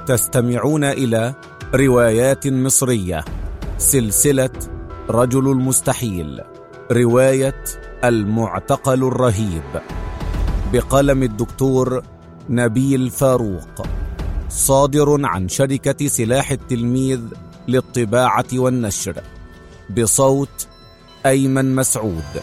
تستمعون إلى روايات مصرية، سلسلة رجل المستحيل، رواية المعتقل الرهيب، بقلم الدكتور نبيل فاروق، صادر عن شركة سلاح التلميذ للطباعة والنشر، بصوت أيمن مسعود.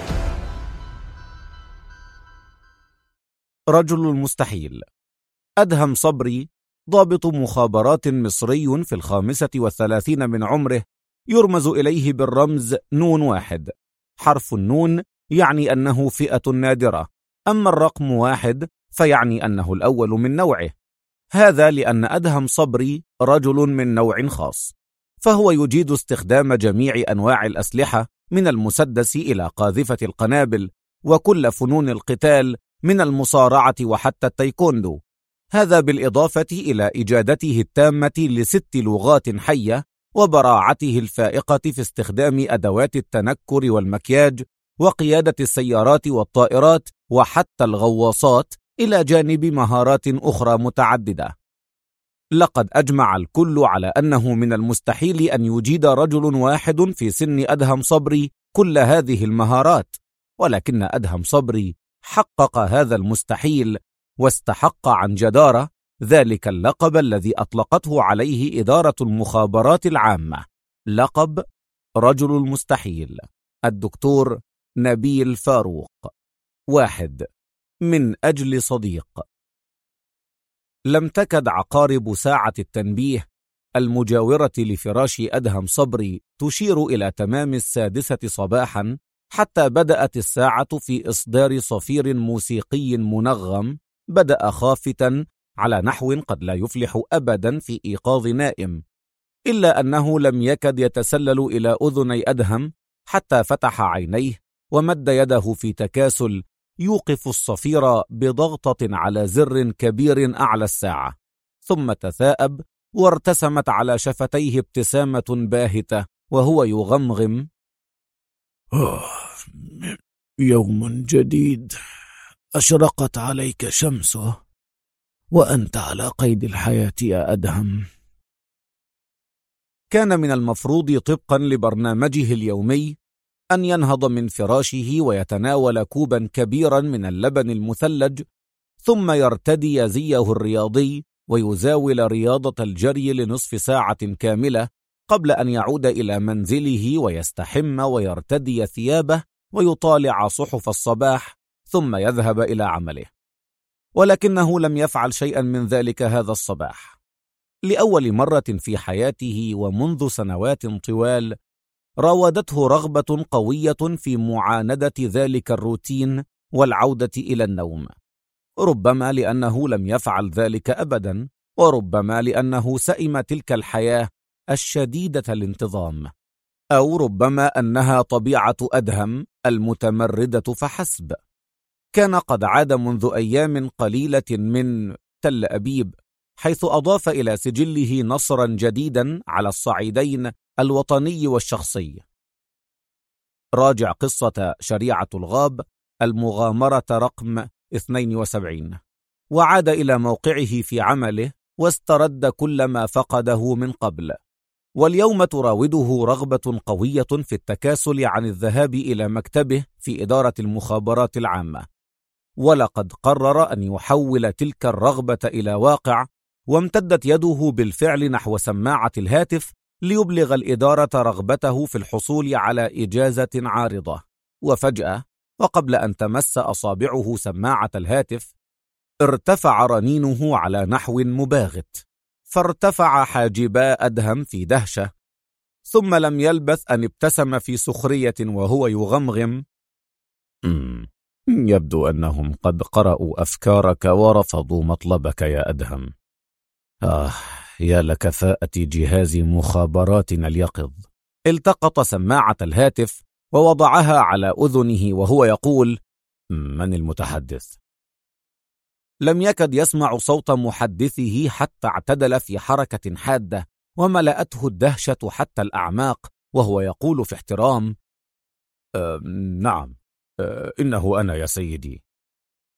رجل المستحيل. أدهم صبري ضابط مخابرات مصري في 35 من عمره، يرمز إليه بالرمز نون 1. حرف النون يعني أنه فئة نادرة، أما الرقم 1 فيعني أنه الأول من نوعه. هذا لأن أدهم صبري رجل من نوع خاص، فهو يجيد استخدام جميع أنواع الأسلحة من المسدس إلى قاذفة القنابل، وكل فنون القتال من المصارعة وحتى التايكوندو. هذا بالإضافة إلى إجادته التامة ل6 لغات حية، وبراعته الفائقة في استخدام أدوات التنكر والمكياج، وقيادة السيارات والطائرات وحتى الغواصات، إلى جانب مهارات أخرى متعددة. لقد أجمع الكل على أنه من المستحيل أن يجيد رجل واحد في سن أدهم صبري كل هذه المهارات، ولكن أدهم صبري حقق هذا المستحيل، واستحق عن جدارة ذلك اللقب الذي أطلقته عليه إدارة المخابرات العامة، لقب رجل المستحيل. الدكتور نبيل فاروق. 1. من أجل صديق. لم تكد عقارب ساعة التنبيه المجاورة لفراش أدهم صبري تشير إلى تمام 6 صباحا حتى بدأت الساعة في إصدار صفير موسيقي منغم بدأ خافتا على نحو قد لا يفلح أبدا في إيقاظ نائم، إلا أنه لم يكد يتسلل إلى أذني أدهم حتى فتح عينيه ومد يده في تكاسل يوقف الصفير بضغطة على زر كبير أعلى الساعة، ثم تثاءب وارتسمت على شفتيه ابتسامة باهتة وهو يغمغم: يوم جديد أشرقت عليك شمسه، وأنت على قيد الحياة يا أدهم. كان من المفروض طبقا لبرنامجه اليومي أن ينهض من فراشه ويتناول كوبا كبيرا من اللبن المثلج، ثم يرتدي زيه الرياضي ويزاول رياضة الجري لنصف ساعة كاملة قبل أن يعود إلى منزله ويستحم ويرتدي ثيابه ويطالع صحف الصباح، ثم يذهب إلى عمله. ولكنه لم يفعل شيئا من ذلك هذا الصباح. لأول مرة في حياته ومنذ سنوات طوال راودته رغبة قوية في معاندة ذلك الروتين والعودة إلى النوم، ربما لأنه لم يفعل ذلك أبدا، وربما لأنه سئم تلك الحياة الشديدة الانتظام، أو ربما أنها طبيعة أدهم المتمردة فحسب. كان قد عاد منذ أيام قليلة من تل أبيب، حيث أضاف إلى سجله نصرا جديدا على الصعيدين الوطني والشخصي. راجع قصة شريعة الغاب، المغامرة رقم 72، وعاد إلى موقعه في عمله واسترد كل ما فقده من قبل. واليوم تراوده رغبة قوية في التكاسل عن الذهاب إلى مكتبه في إدارة المخابرات العامة، ولقد قرر أن يحول تلك الرغبة إلى واقع، وامتدت يده بالفعل نحو سماعة الهاتف ليبلغ الإدارة رغبته في الحصول على إجازة عارضة. وفجأة، وقبل أن تمس أصابعه سماعة الهاتف، ارتفع رنينه على نحو مباغت، فارتفع حاجبا أدهم في دهشة، ثم لم يلبث أن ابتسم في سخرية وهو يغمغم: يبدو أنهم قد قرأوا أفكارك ورفضوا مطلبك يا أدهم. يا لكفاءة جهاز مخابراتنا اليقظ. التقط سماعة الهاتف ووضعها على أذنه وهو يقول: من المتحدث؟ لم يكد يسمع صوت محدثه حتى اعتدل في حركة حادة وملأته الدهشة حتى الأعماق، وهو يقول في احترام: نعم، إنه أنا يا سيدي.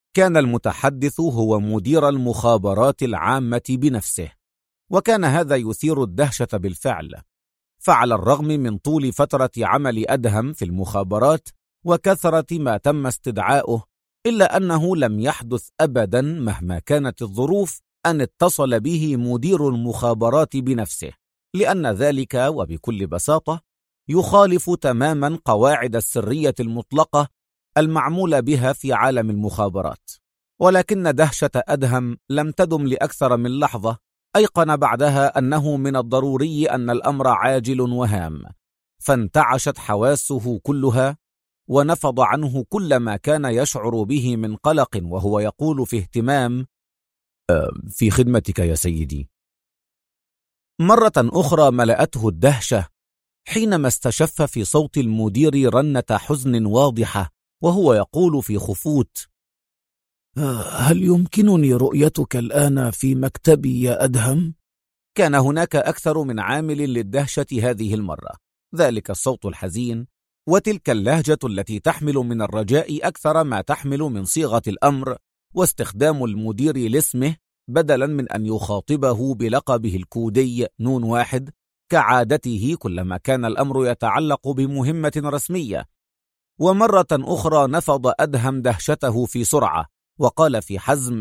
كان المتحدث هو مدير المخابرات العامة بنفسه، وكان هذا يثير الدهشة بالفعل. فعلى الرغم من طول فترة عمل أدهم في المخابرات وكثرة ما تم استدعاؤه، إلا أنه لم يحدث أبدا مهما كانت الظروف أن اتصل به مدير المخابرات بنفسه، لأن ذلك وبكل بساطة يخالف تماما قواعد السرية المطلقة المعمول بها في عالم المخابرات. ولكن دهشة أدهم لم تدم لأكثر من لحظة. أيقن بعدها أنه من الضروري أن الأمر عاجل وهام، فانتعشت حواسه كلها، ونفض عنه كل ما كان يشعر به من قلق، وهو يقول في اهتمام: في خدمتك يا سيدي. مرة أخرى ملأته الدهشة حينما استشف في صوت المدير رنة حزن واضحة، وهو يقول في خفوت: هل يمكنني رؤيتك الآن في مكتبي يا أدهم؟ كان هناك أكثر من عامل للدهشة هذه المرة، ذلك الصوت الحزين وتلك اللهجة التي تحمل من الرجاء أكثر ما تحمل من صيغة الأمر، واستخدام المدير لاسمه بدلا من أن يخاطبه بلقبه الكودي نون واحد كعادته كلما كان الأمر يتعلق بمهمة رسمية. ومرة أخرى نفض أدهم دهشته في سرعة، وقال في حزم: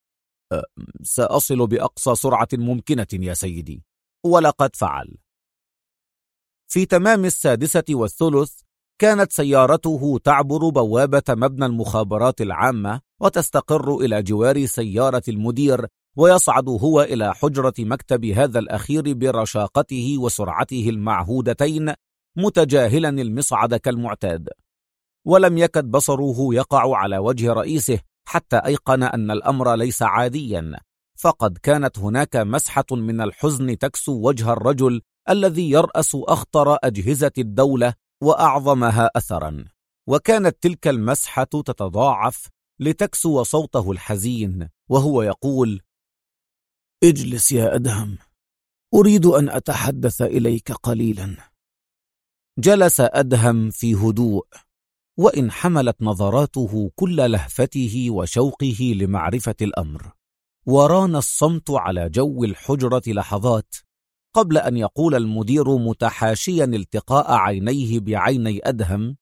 سأصل بأقصى سرعة ممكنة يا سيدي. ولقد فعل. في تمام 6:30 كانت سيارته تعبر بوابة مبنى المخابرات العامة وتستقر إلى جوار سيارة المدير، ويصعد هو إلى حجرة مكتب هذا الأخير برشاقته وسرعته المعهودتين، متجاهلا المصعد كالمعتاد. ولم يكد بصره يقع على وجه رئيسه حتى أيقن أن الأمر ليس عاديا، فقد كانت هناك مسحة من الحزن تكسو وجه الرجل الذي يرأس أخطر أجهزة الدولة وأعظمها أثرا. وكانت تلك المسحة تتضاعف لتكسو صوته الحزين، وهو يقول: اجلس يا أدهم، أريد أن أتحدث إليك قليلا. جلس أدهم في هدوء، وإن حملت نظراته كل لهفته وشوقه لمعرفة الأمر، وران الصمت على جو الحجرة لحظات قبل أن يقول المدير متحاشيا التقاء عينيه بعيني أدهم: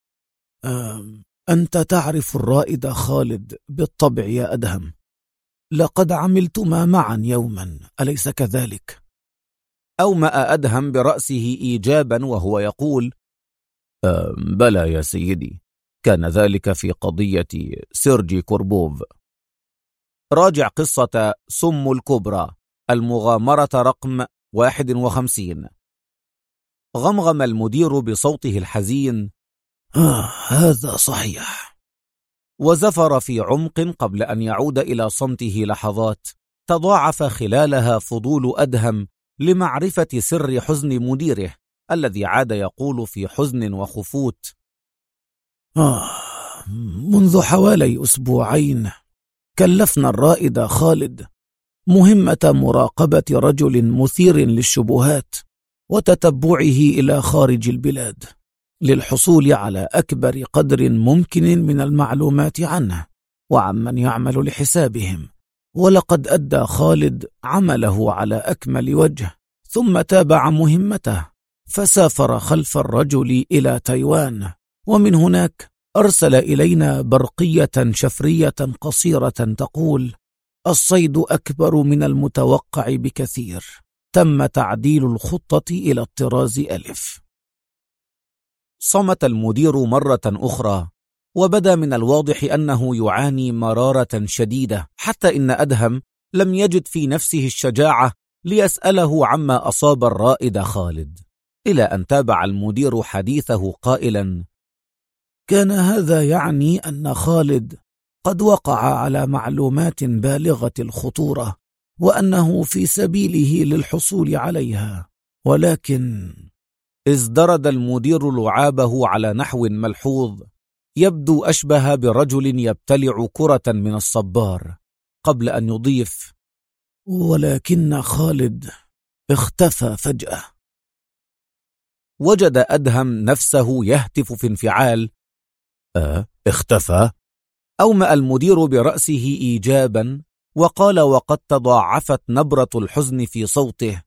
أنت تعرف الرائد خالد بالطبع يا أدهم، لقد عملتما معا يوما، أليس كذلك؟ أومأ أدهم برأسه إيجابا وهو يقول: بلى يا سيدي، كان ذلك في قضية سيرجي كوربوف. راجع قصة سم الكبرى، المغامرة رقم 51. غمغم المدير بصوته الحزين: هذا صحيح. وزفر في عمق قبل أن يعود إلى صمته لحظات تضاعف خلالها فضول أدهم لمعرفة سر حزن مديره الذي عاد يقول في حزن وخفوت: منذ حوالي أسبوعين كلفنا الرائد خالد مهمة مراقبة رجل مثير للشبهات وتتبعه إلى خارج البلاد للحصول على أكبر قدر ممكن من المعلومات عنه وعمن يعمل لحسابهم. ولقد أدى خالد عمله على أكمل وجه، ثم تابع مهمته فسافر خلف الرجل إلى تايوان، ومن هناك أرسل إلينا برقية شفرية قصيرة تقول: الصيد أكبر من المتوقع بكثير، تم تعديل الخطة إلى الطراز ألف. صمت المدير مرة أخرى، وبدا من الواضح أنه يعاني مرارة شديدة، حتى إن أدهم لم يجد في نفسه الشجاعة ليسأله عما أصاب الرائد خالد، إلى أن تابع المدير حديثه قائلا: كان هذا يعني أن خالد قد وقع على معلومات بالغة الخطورة، وأنه في سبيله للحصول عليها، ولكن... ازدرد المدير لعابه على نحو ملحوظ يبدو أشبه برجل يبتلع كرة من الصبار، قبل أن يضيف: ولكن خالد اختفى فجأة. وجد أدهم نفسه يهتف في انفعال: اختفى؟ أومأ المدير برأسه إيجابا وقال وقد تضاعفت نبرة الحزن في صوته: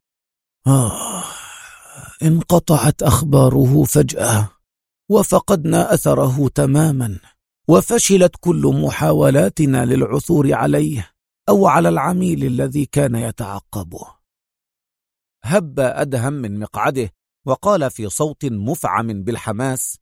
انقطعت أخباره فجأة، وفقدنا أثره تماما، وفشلت كل محاولاتنا للعثور عليه أو على العميل الذي كان يتعقبه. هب أدهم من مقعده وقال في صوت مفعم بالحماس: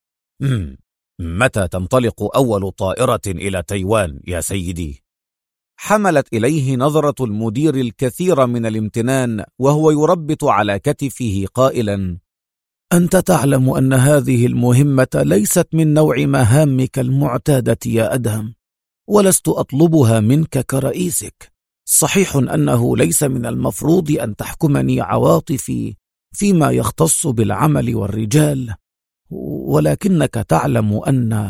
متى تنطلق أول طائرة إلى تايوان يا سيدي؟ حملت إليه نظرة المدير الكثير من الامتنان وهو يربط على كتفه قائلا: أنت تعلم أن هذه المهمة ليست من نوع مهامك المعتادة يا أدهم، ولست أطلبها منك كرئيسك. صحيح أنه ليس من المفروض أن تحكمني عواطفي فيما يختص بالعمل والرجال، ولكنك تعلم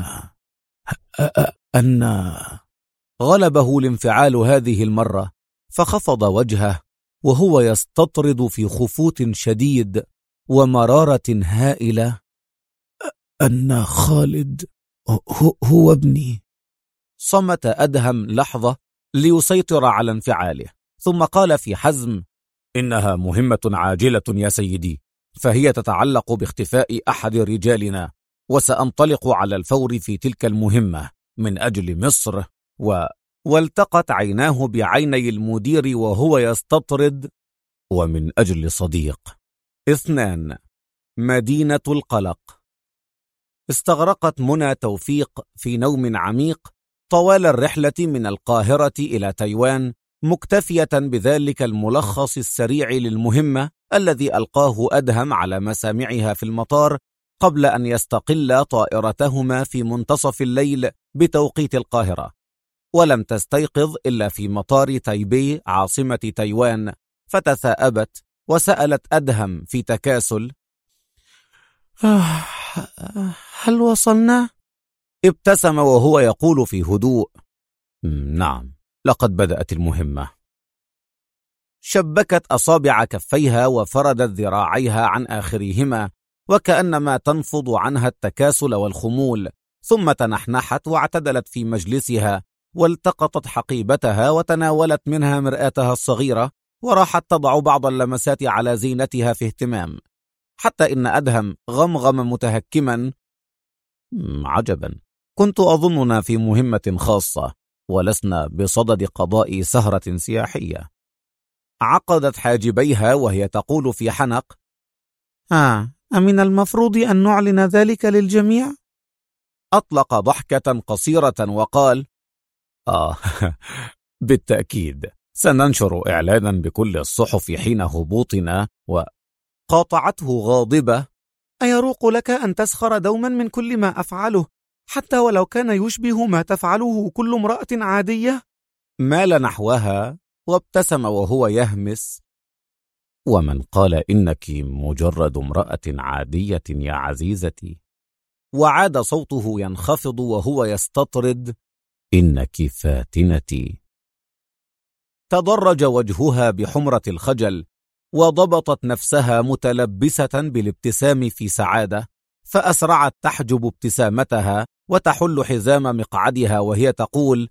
أن غلبه الانفعال هذه المرة، فخفض وجهه وهو يستطرد في خفوت شديد ومرارة هائلة: أن خالد هو ابني. صمت أدهم لحظة ليسيطر على انفعاله، ثم قال في حزم: إنها مهمة عاجلة يا سيدي، فهي تتعلق باختفاء أحد رجالنا، وسأنطلق على الفور في تلك المهمة من أجل مصر. والتقت عيناه بعيني المدير وهو يستطرد: ومن أجل صديق. 2. مدينة القلق. استغرقت منى توفيق في نوم عميق طوال الرحلة من القاهرة إلى تايوان، مكتفية بذلك الملخص السريع للمهمة الذي ألقاه أدهم على مسامعها في المطار قبل أن يستقل طائرتهما في منتصف الليل بتوقيت القاهرة. ولم تستيقظ إلا في مطار تايبي عاصمة تايوان، فتثاءبت وسألت أدهم في تكاسل: هل وصلنا؟ ابتسم وهو يقول في هدوء: نعم، لقد بدأت المهمة. شبكت أصابع كفيها وفردت ذراعيها عن آخرهما وكأنما تنفض عنها التكاسل والخمول، ثم تنحنحت واعتدلت في مجلسها والتقطت حقيبتها وتناولت منها مرآتها الصغيرة وراحت تضع بعض اللمسات على زينتها في اهتمام، حتى إن أدهم غمغم متهكما: عجبا، كنت أظننا في مهمة خاصة ولسنا بصدد قضاء سهرة سياحية. عقدت حاجبيها وهي تقول في حنق: أمن المفروض أن نعلن ذلك للجميع؟ أطلق ضحكة قصيرة وقال: بالتأكيد سننشر إعلانا بكل الصحف حين هبوطنا. قاطعته غاضبة: أيروق لك أن تسخر دوما من كل ما أفعله حتى ولو كان يشبه ما تفعله كل امرأة عادية؟ مال نحوها وابتسم وهو يهمس: ومن قال إنك مجرد امرأة عادية يا عزيزتي؟ وعاد صوته ينخفض وهو يستطرد: إنك فاتنتي. تضرج وجهها بحمرة الخجل وضبطت نفسها متلبسة بالابتسام في سعادة، فأسرعت تحجب ابتسامتها وتحل حزام مقعدها وهي تقول: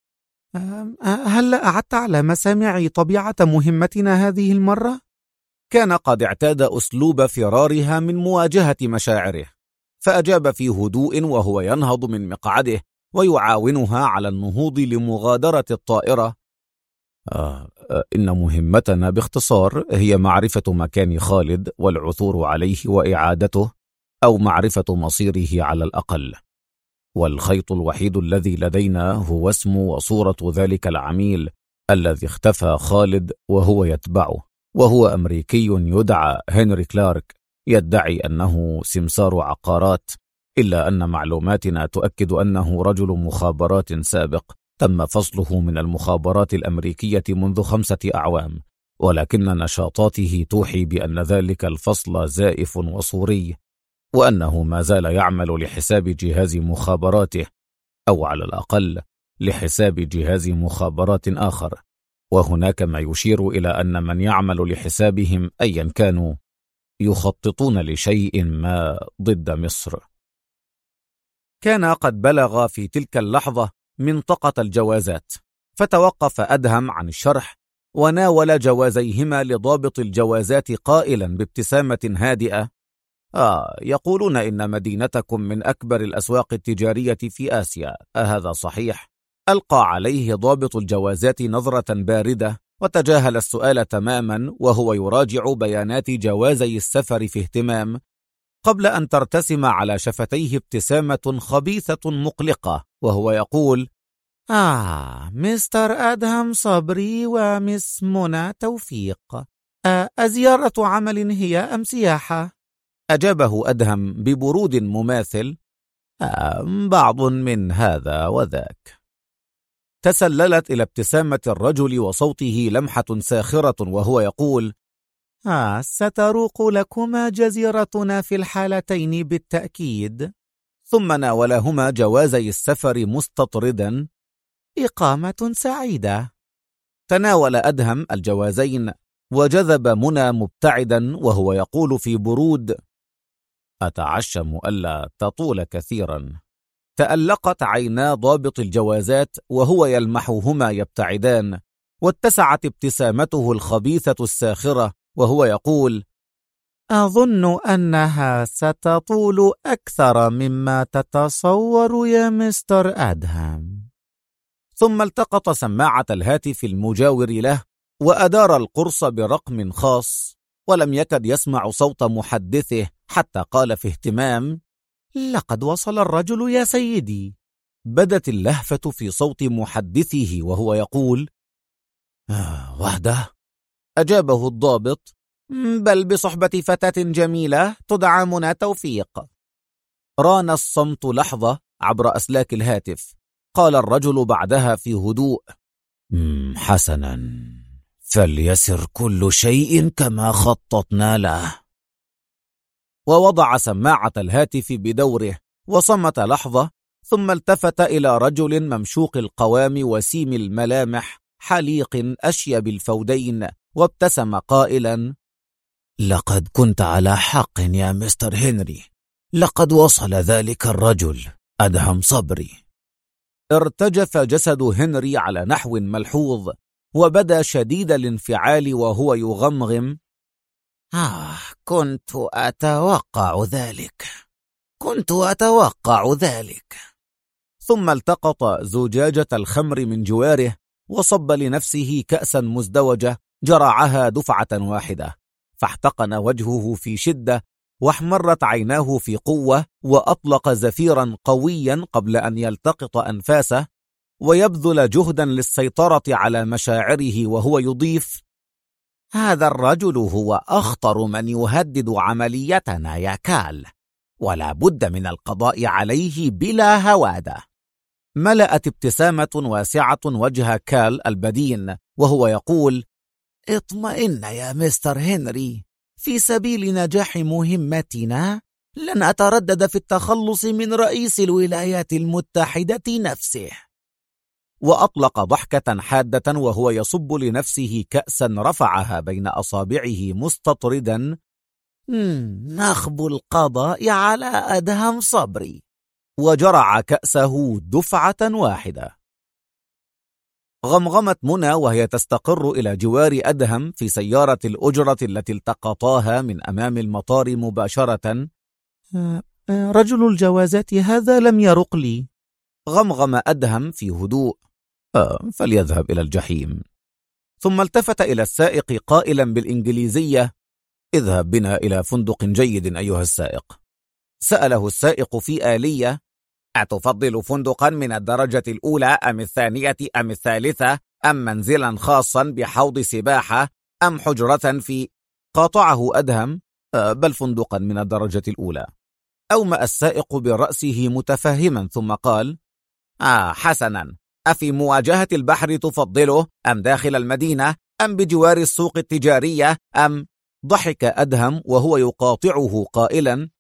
هل أعدت على مسامع طبيعة مهمتنا هذه المرة؟ كان قد اعتاد أسلوب فرارها من مواجهة مشاعره، فأجاب في هدوء وهو ينهض من مقعده ويعاونها على النهوض لمغادرة الطائرة: إن مهمتنا باختصار هي معرفة مكان خالد والعثور عليه وإعادته، أو معرفة مصيره على الأقل. والخيط الوحيد الذي لدينا هو اسم وصورة ذلك العميل الذي اختفى خالد وهو يتبعه، وهو أمريكي يدعى هنري كلارك، يدعي أنه سمسار عقارات، إلا أن معلوماتنا تؤكد أنه رجل مخابرات سابق تم فصله من المخابرات الأمريكية منذ 5 أعوام، ولكن نشاطاته توحي بأن ذلك الفصل زائف وصوري، وأنه ما زال يعمل لحساب جهاز مخابراته، أو على الأقل لحساب جهاز مخابرات آخر. وهناك ما يشير إلى أن من يعمل لحسابهم أيا كانوا يخططون لشيء ما ضد مصر. كان قد بلغ في تلك اللحظة منطقة الجوازات، فتوقف أدهم عن الشرح وناول جوازيهما لضابط الجوازات قائلا بابتسامة هادئة: يقولون إن مدينتكم من أكبر الأسواق التجارية في آسيا، أهذا صحيح؟ ألقى عليه ضابط الجوازات نظرة باردة وتجاهل السؤال تماما وهو يراجع بيانات جوازي السفر في اهتمام، قبل أن ترتسم على شفتيه ابتسامة خبيثة مقلقة وهو يقول: مستر أدهم صبري ومس منى توفيق، أزيارة عمل هي أم سياحة؟ أجابه أدهم ببرود مماثل: بعض من هذا وذاك. تسللت إلى ابتسامة الرجل وصوته لمحة ساخرة وهو يقول: ستروق لكما جزيرتنا في الحالتين بالتأكيد. ثم ناولهما جوازي السفر مستطردا: إقامة سعيدة. تناول أدهم الجوازين وجذب منى مبتعدا وهو يقول في برود: أتعشم ألا تطول كثيرا. تألقت عينا ضابط الجوازات وهو يلمحهما يبتعدان، واتسعت ابتسامته الخبيثة الساخرة وهو يقول: أظن أنها ستطول أكثر مما تتصور يا مستر أدهم. ثم التقط سماعة الهاتف المجاور له وأدار القرص برقم خاص، ولم يكد يسمع صوت محدثه حتى قال في اهتمام: لقد وصل الرجل يا سيدي. بدت اللهفة في صوت محدثه وهو يقول: وحده؟ أجابه الضابط: بل بصحبة فتاة جميلة تدعى منى توفيق. ران الصمت لحظة عبر أسلاك الهاتف. قال الرجل بعدها في هدوء: حسنا، فليسر كل شيء كما خططنا له. ووضع سماعة الهاتف بدوره وصمت لحظة، ثم التفت إلى رجل ممشوق القوام وسيم الملامح حليق أشيب الفودين وابتسم قائلا: لقد كنت على حق يا مستر هنري، لقد وصل ذلك الرجل أدهم صبري. ارتجف جسد هنري على نحو ملحوظ وبدا شديد الانفعال وهو يغمغم: كنت أتوقع ذلك. ثم التقط زجاجة الخمر من جواره وصب لنفسه كأسا مزدوجة جرعها دفعة واحدة، فاحتقن وجهه في شدة واحمرت عيناه في قوة، وأطلق زفيرا قويا قبل أن يلتقط أنفاسه ويبذل جهدا للسيطرة على مشاعره وهو يضيف: هذا الرجل هو أخطر من يهدد عمليتنا يا كال، ولا بد من القضاء عليه بلا هوادة. ملأت ابتسامة واسعة وجه كال البدين وهو يقول: اطمئن يا مستر هنري، في سبيل نجاح مهمتنا لن أتردد في التخلص من رئيس الولايات المتحدة نفسه. وأطلق ضحكة حادة وهو يصب لنفسه كأسا رفعها بين أصابعه مستطردا: نخب القضاء على أدهم صبري. وجرع كأسه دفعة واحدة. غمغمت منى وهي تستقر إلى جوار أدهم في سيارة الأجرة التي التقطاها من أمام المطار مباشرة: رجل الجوازات هذا لم يرق لي. غمغم أدهم في هدوء: فليذهب إلى الجحيم. ثم التفت إلى السائق قائلا بالإنجليزية: اذهب بنا إلى فندق جيد أيها السائق. سأله السائق في آلية: أتفضل فندقا من الدرجة الأولى أم الثانية أم الثالثة، أم منزلا خاصا بحوض سباحة، أم حجرة في؟ قاطعه أدهم: بل فندقا من الدرجة الأولى. أومأ السائق برأسه متفهما ثم قال: حسنا، أفي مواجهة البحر تفضله، أم داخل المدينة، أم بجوار السوق التجارية، أم؟ ضحك أدهم وهو يقاطعه قائلا: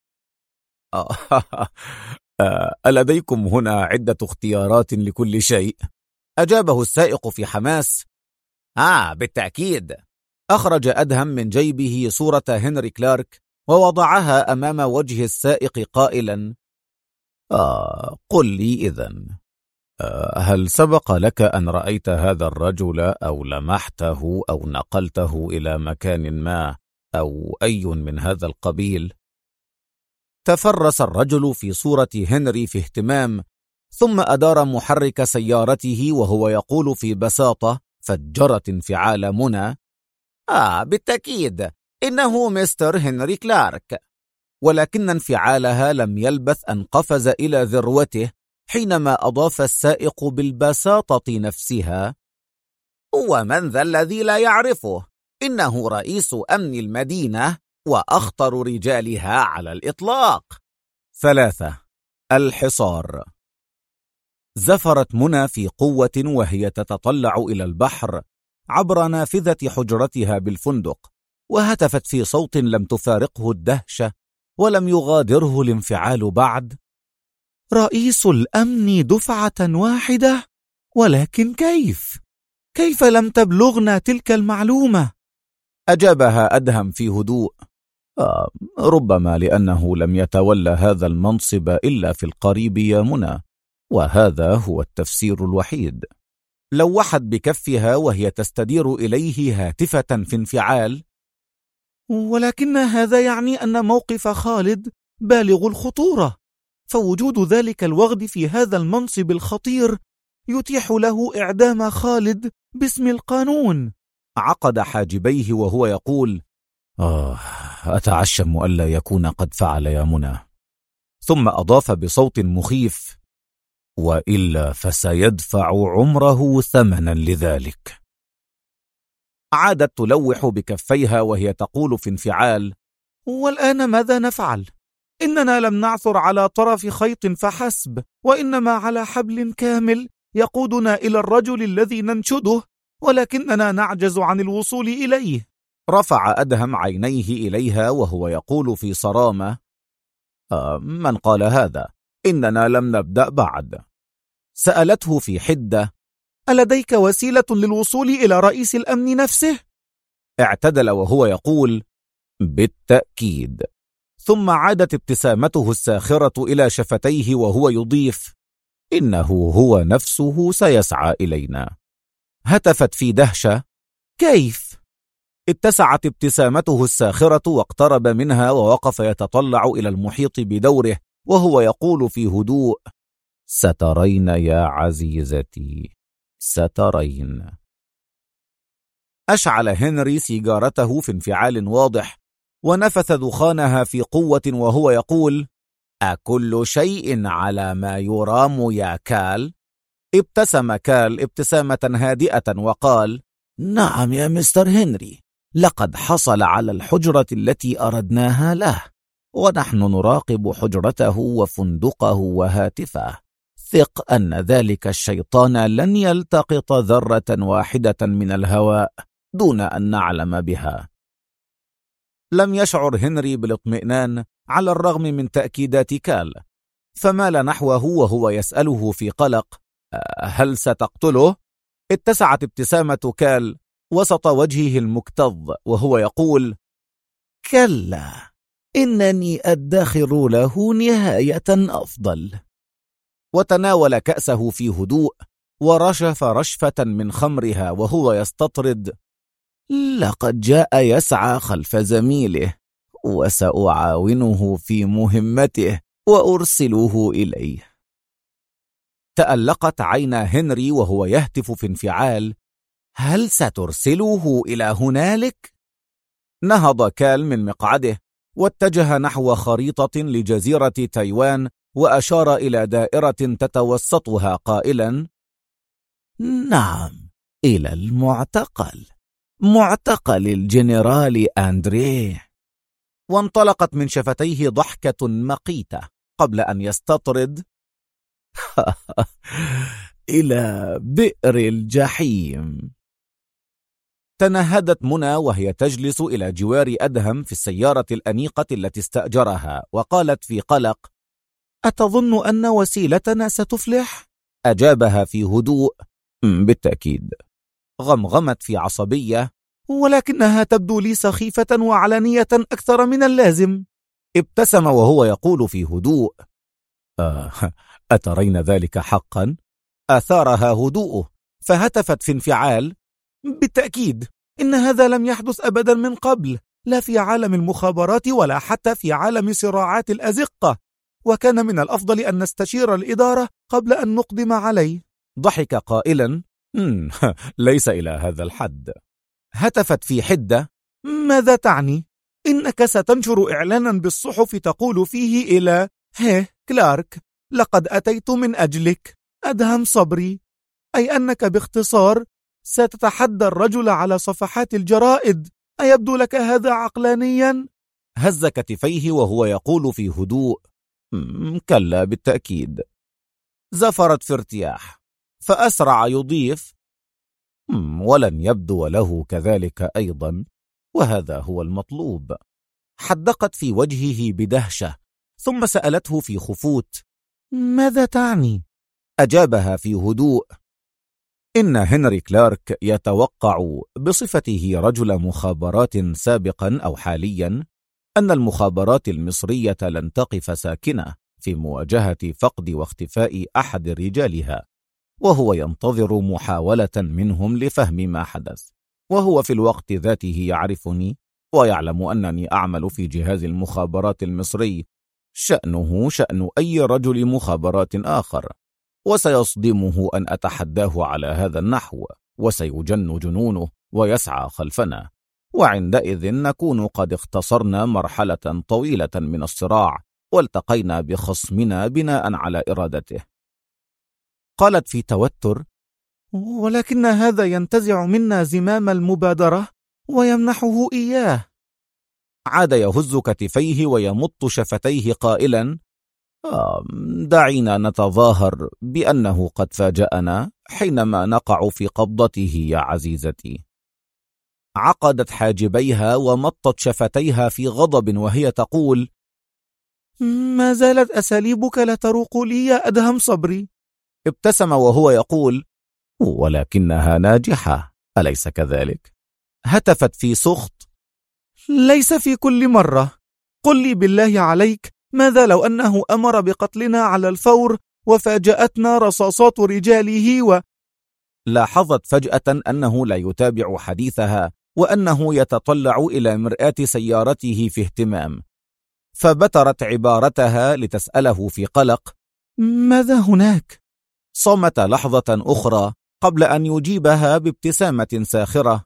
ألديكم هنا عدة اختيارات لكل شيء؟ أجابه السائق في حماس: بالتأكيد. أخرج أدهم من جيبه صورة هنري كلارك ووضعها أمام وجه السائق قائلا: قل لي إذن، هل سبق لك أن رأيت هذا الرجل أو لمحته أو نقلته إلى مكان ما أو أي من هذا القبيل؟ تفرس الرجل في صورة هنري في اهتمام، ثم أدار محرك سيارته وهو يقول في بساطة فجرت انفعال منى: بالتأكيد إنه مستر هنري كلارك. ولكن انفعالها لم يلبث أن قفز إلى ذروته حينما أضاف السائق بالبساطة نفسها: ومن ذا الذي لا يعرفه؟ إنه رئيس أمن المدينة وأخطر رجالها على الإطلاق. 3. الحصار. زفرت منى في قوة وهي تتطلع إلى البحر عبر نافذة حجرتها بالفندق، وهتفت في صوت لم تفارقه الدهشة ولم يغادره الانفعال بعد: رئيس الأمن دفعة واحدة؟ ولكن كيف لم تبلغنا تلك المعلومة؟ أجابها أدهم في هدوء: ربما لأنه لم يتولى هذا المنصب إلا في القريب يا منى، وهذا هو التفسير الوحيد. لوحت بكفها وهي تستدير إليه هاتفة في انفعال: ولكن هذا يعني أن موقف خالد بالغ الخطورة، فوجود ذلك الوغد في هذا المنصب الخطير يتيح له إعدام خالد باسم القانون. عقد حاجبيه وهو يقول: أتعشم ألا يكون قد فعل يا منى. ثم أضاف بصوت مخيف: وإلا فسيدفع عمره ثمنا لذلك. عادت تلوح بكفيها وهي تقول في انفعال: والآن ماذا نفعل؟ إننا لم نعثر على طرف خيط فحسب، وإنما على حبل كامل يقودنا إلى الرجل الذي ننشده، ولكننا نعجز عن الوصول إليه. رفع أدهم عينيه إليها وهو يقول في صرامة: من قال هذا؟ إننا لم نبدأ بعد. سألته في حدة: ألديك وسيلة للوصول إلى رئيس الأمن نفسه؟ اعتدل وهو يقول: بالتأكيد. ثم عادت ابتسامته الساخرة إلى شفتيه وهو يضيف: إنه هو نفسه سيسعى إلينا. هتفت في دهشة: كيف؟ اتسعت ابتسامته الساخرة واقترب منها ووقف يتطلع إلى المحيط بدوره وهو يقول في هدوء: سترين يا عزيزتي، سترين. أشعل هنري سيجارته في انفعال واضح ونفث دخانها في قوة وهو يقول: أكل شيء على ما يرام يا كال؟ ابتسم كال ابتسامة هادئة وقال: نعم يا مستر هنري، لقد حصل على الحجرة التي أردناها له، ونحن نراقب حجرته وفندقه وهاتفه. ثق أن ذلك الشيطان لن يلتقط ذرة واحدة من الهواء دون أن نعلم بها. لم يشعر هنري بالاطمئنان على الرغم من تأكيدات كال، فمال نحوه وهو يسأله في قلق: هل ستقتله؟ اتسعت ابتسامة كال وسط وجهه المكتظ وهو يقول: كلا، إنني أدخر له نهاية أفضل. وتناول كأسه في هدوء ورشف رشفة من خمرها وهو يستطرد: لقد جاء يسعى خلف زميله، وسأعاونه في مهمته وأرسله إليه. تألقت عينا هنري وهو يهتف في انفعال: هل سترسله إلى هنالك؟ نهض كال من مقعده واتجه نحو خريطة لجزيرة تايوان وأشار إلى دائرة تتوسطها قائلا: نعم، إلى المعتقل، معتقل الجنرال أندريه. وانطلقت من شفتيه ضحكة مقيتة قبل أن يستطرد: إلى بئر الجحيم. تنهدت منى وهي تجلس إلى جوار أدهم في السيارة الأنيقة التي استأجرها وقالت في قلق: أتظن أن وسيلتنا ستفلح؟ أجابها في هدوء: بالتأكيد. غمغمت في عصبية: ولكنها تبدو لي سخيفة وعلنية أكثر من اللازم. ابتسم وهو يقول في هدوء: أترين ذلك حقا؟ أثارها هدوءه، فهتفت في انفعال: بالتأكيد، إن هذا لم يحدث أبدا من قبل، لا في عالم المخابرات ولا حتى في عالم صراعات الأزقة، وكان من الأفضل أن نستشير الإدارة قبل أن نقدم عليه. ضحك قائلا: ليس إلى هذا الحد. هتفت في حدة: ماذا تعني؟ إنك ستنشر إعلانا بالصحف تقول فيه إلى كلارك: لقد أتيت من أجلك أدهم صبري، أي أنك باختصار ستتحدى الرجل على صفحات الجرائد. أيبدو لك هذا عقلانيا؟ هز كتفيه وهو يقول في هدوء: كلا بالتأكيد. زفرت في ارتياح، فأسرع يضيف: ولن يبدو له كذلك أيضا، وهذا هو المطلوب. حدقت في وجهه بدهشة، ثم سألته في خفوت: ماذا تعني؟ أجابها في هدوء: إن هنري كلارك يتوقع بصفته رجل مخابرات سابقا أو حاليا أن المخابرات المصرية لن تقف ساكنة في مواجهة فقد واختفاء أحد رجالها، وهو ينتظر محاولة منهم لفهم ما حدث، وهو في الوقت ذاته يعرفني ويعلم أنني أعمل في جهاز المخابرات المصري، شأنه شأن أي رجل مخابرات آخر، وسيصدمه أن أتحداه على هذا النحو، وسيجن جنونه ويسعى خلفنا، وعندئذ نكون قد اختصرنا مرحلة طويلة من الصراع والتقينا بخصمنا بناء على إرادته. قالت في توتر: ولكن هذا ينتزع منا زمام المبادرة ويمنحه إياه. عاد يهز كتفيه ويمط شفتيه قائلا: دعينا نتظاهر بأنه قد فاجأنا حينما نقع في قبضته يا عزيزتي. عقدت حاجبيها ومطت شفتيها في غضب وهي تقول: ما زالت أساليبك لا تروق لي يا أدهم صبري. ابتسم وهو يقول: ولكنها ناجحة، أليس كذلك؟ هتفت في سخط: ليس في كل مرة. قل لي بالله عليك، ماذا لو أنه أمر بقتلنا على الفور وفاجأتنا رصاصات رجاله لاحظت فجأة أنه لا يتابع حديثها، وأنه يتطلع إلى مرآة سيارته في اهتمام، فبترت عبارتها لتسأله في قلق: ماذا هناك؟ صمت لحظة أخرى قبل أن يجيبها بابتسامة ساخرة: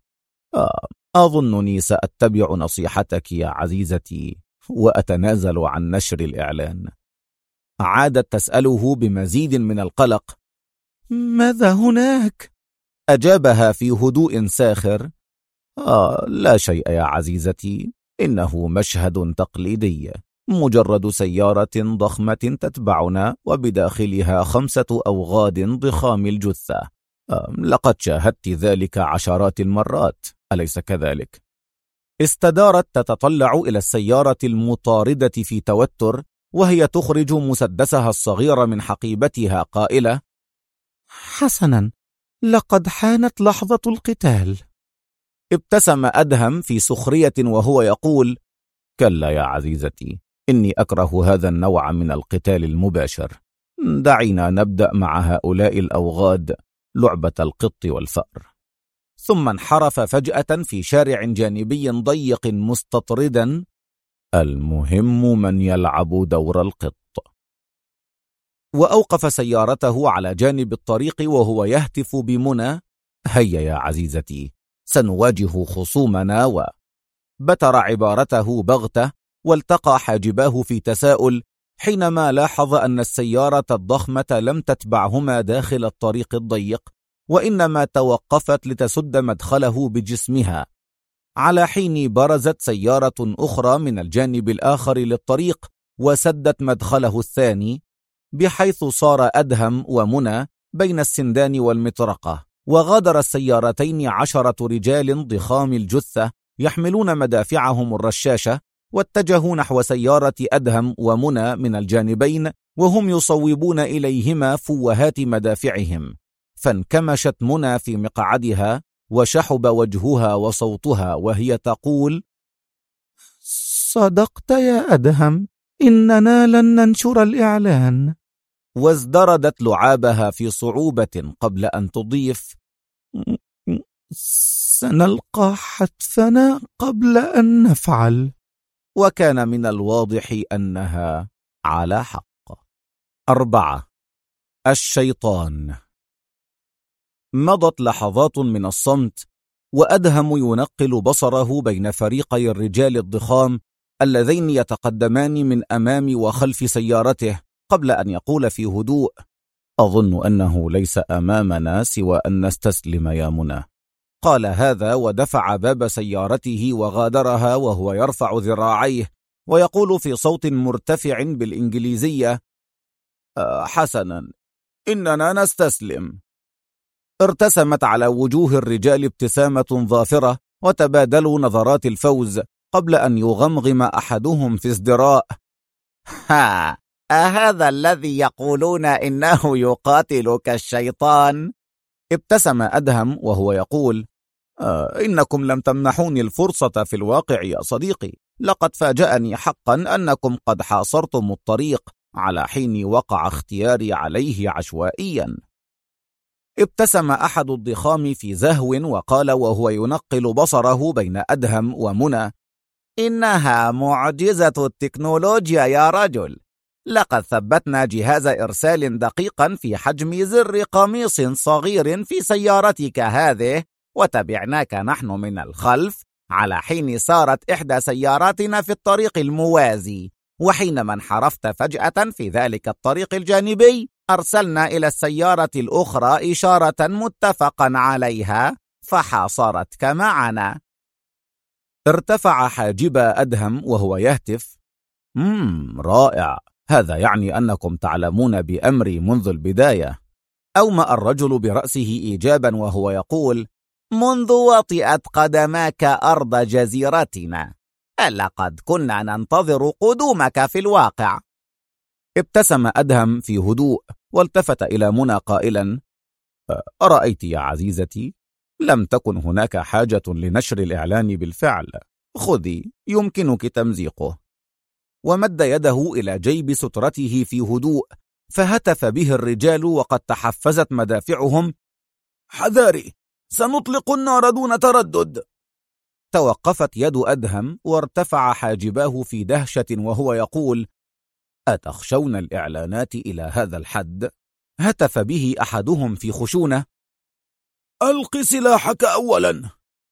أظنني سأتبع نصيحتك يا عزيزتي وأتنازل عن نشر الإعلان. عادت تسأله بمزيد من القلق: ماذا هناك؟ أجابها في هدوء ساخر: لا شيء يا عزيزتي، إنه مشهد تقليدي، مجرد سيارة ضخمة تتبعنا وبداخلها 5 أوغاد ضخام الجثة. لقد شاهدت ذلك عشرات المرات، أليس كذلك؟ استدارت تتطلع إلى السيارة المطاردة في توتر، وهي تخرج مسدسها الصغير من حقيبتها قائلة: حسنا، لقد حانت لحظة القتال. ابتسم أدهم في سخرية وهو يقول: كلا يا عزيزتي، إني أكره هذا النوع من القتال المباشر. دعينا نبدأ مع هؤلاء الأوغاد لعبة القط والفأر. ثم انحرف فجأة في شارع جانبي ضيق مستطردا: المهم من يلعب دور القط. وأوقف سيارته على جانب الطريق وهو يهتف بمنى: هيا يا عزيزتي، سنواجه خصومنا. وبتر عبارته بغتة، والتقى حاجباه في تساؤل حينما لاحظ أن السيارة الضخمة لم تتبعهما داخل الطريق الضيق، وإنما توقفت لتسد مدخله بجسمها، على حين برزت سيارة أخرى من الجانب الآخر للطريق وسدت مدخله الثاني، بحيث صار أدهم ومنى بين السندان والمطرقة. وغادر السيارتين 10 رجال ضخام الجثة يحملون مدافعهم الرشاشة، واتجهوا نحو سيارة أدهم ومنى من الجانبين، وهم يصوبون إليهما فوهات مدافعهم. فانكمشت منى في مقعدها وشحب وجهها وصوتها وهي تقول: صدقت يا أدهم، إننا لن ننشر الإعلان. وازدردت لعابها في صعوبة قبل أن تضيف: سنلقى حتفنا قبل أن نفعل. وكان من الواضح أنها على حق. 4. الشيطان. مضت لحظات من الصمت، وأدهم ينقل بصره بين فريقي الرجال الضخام اللذين يتقدمان من أمام وخلف سيارته، قبل أن يقول في هدوء: أظن أنه ليس أمامنا سوى أن نستسلم يا منى. قال هذا ودفع باب سيارته وغادرها وهو يرفع ذراعيه ويقول في صوت مرتفع بالإنجليزية: حسنا، إننا نستسلم. ارتسمت على وجوه الرجال ابتسامة ظافرة، وتبادلوا نظرات الفوز قبل أن يغمغم أحدهم في ازدراء: أهذا الذي يقولون إنه يقاتل كالشيطان؟ ابتسم أدهم وهو يقول: إنكم لم تمنحوني الفرصة في الواقع يا صديقي. لقد فاجأني حقا أنكم قد حاصرتم الطريق على حين وقع اختياري عليه عشوائيا. ابتسم أحد الضخام في زهو وقال وهو ينقل بصره بين أدهم ومنى: إنها معجزة التكنولوجيا يا رجل. لقد ثبتنا جهاز إرسال دقيقا في حجم زر قميص صغير في سيارتك هذه، وتبعناك نحن من الخلف على حين سارت إحدى سياراتنا في الطريق الموازي، وحينما انحرفت فجأة في ذلك الطريق الجانبي أرسلنا إلى السيارة الأخرى إشارة متفقا عليها فحاصرتك معنا. ارتفع حاجب أدهم وهو يهتف: رائع، هذا يعني أنكم تعلمون بأمري منذ البداية. أومأ الرجل برأسه إيجابا وهو يقول: منذ وطئت قدماك أرض جزيرتنا، لقد كنا ننتظر قدومك في الواقع. ابتسم أدهم في هدوء والتفت إلى منى قائلا: أرأيت يا عزيزتي؟ لم تكن هناك حاجة لنشر الإعلان بالفعل. خذي، يمكنك تمزيقه. ومد يده إلى جيب سترته في هدوء، فهتف به الرجال وقد تحفزت مدافعهم: حذاري، سنطلق النار دون تردد. توقفت يد أدهم وارتفع حاجباه في دهشة وهو يقول: أتخشون الإعلانات إلى هذا الحد؟ هتف به أحدهم في خشونة: ألق سلاحك أولا.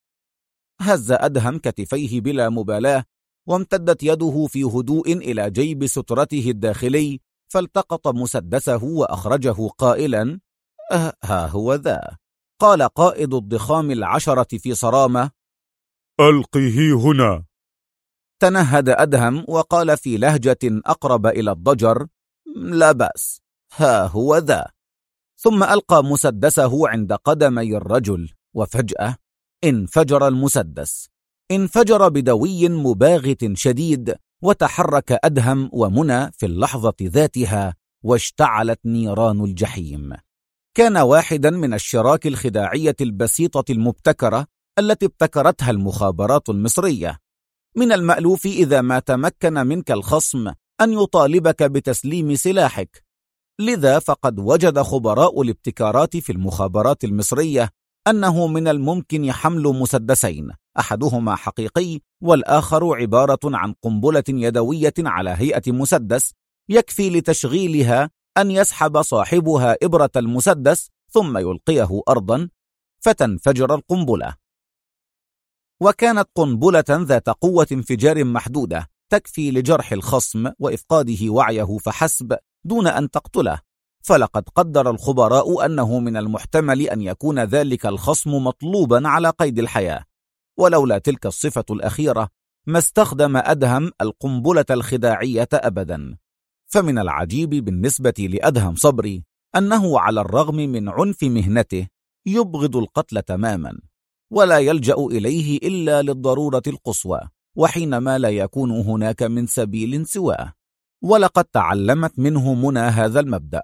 هز أدهم كتفيه بلا مبالاة، وامتدت يده في هدوء إلى جيب سترته الداخلي، فالتقط مسدسه وأخرجه قائلا: ها هو ذا. قال قائد الضخام 10 في صرامة: ألقه هنا. تنهد أدهم وقال في لهجة أقرب إلى الضجر: لا بأس، ها هو ذا. ثم ألقى مسدسه عند قدمي الرجل، وفجأة انفجر المسدس. انفجر بدوي مباغت شديد، وتحرك أدهم ومنى في اللحظة ذاتها، واشتعلت نيران الجحيم. كان واحدا من الشراك الخداعية البسيطة المبتكرة التي ابتكرتها المخابرات المصرية. من المألوف إذا ما تمكن منك الخصم أن يطالبك بتسليم سلاحك. لذا فقد وجد خبراء الابتكارات في المخابرات المصرية أنه من الممكن حمل مسدسين، أحدهما حقيقي والآخر عبارة عن قنبلة يدوية على هيئة مسدس، يكفي لتشغيلها أن يسحب صاحبها إبرة المسدس ثم يلقيه أرضا فتنفجر القنبلة. وكانت قنبلة ذات قوة انفجار محدودة، تكفي لجرح الخصم وإفقاده وعيه فحسب دون أن تقتله. فلقد قدر الخبراء أنه من المحتمل أن يكون ذلك الخصم مطلوبا على قيد الحياة، ولولا تلك الصفة الأخيرة ما استخدم أدهم القنبلة الخداعية أبدا. فمن العجيب بالنسبة لأدهم صبري أنه على الرغم من عنف مهنته يبغض القتل تماما، ولا يلجأ إليه إلا للضرورة القصوى، وحينما لا يكون هناك من سبيل سواه. ولقد تعلمت منه منى هذا المبدأ.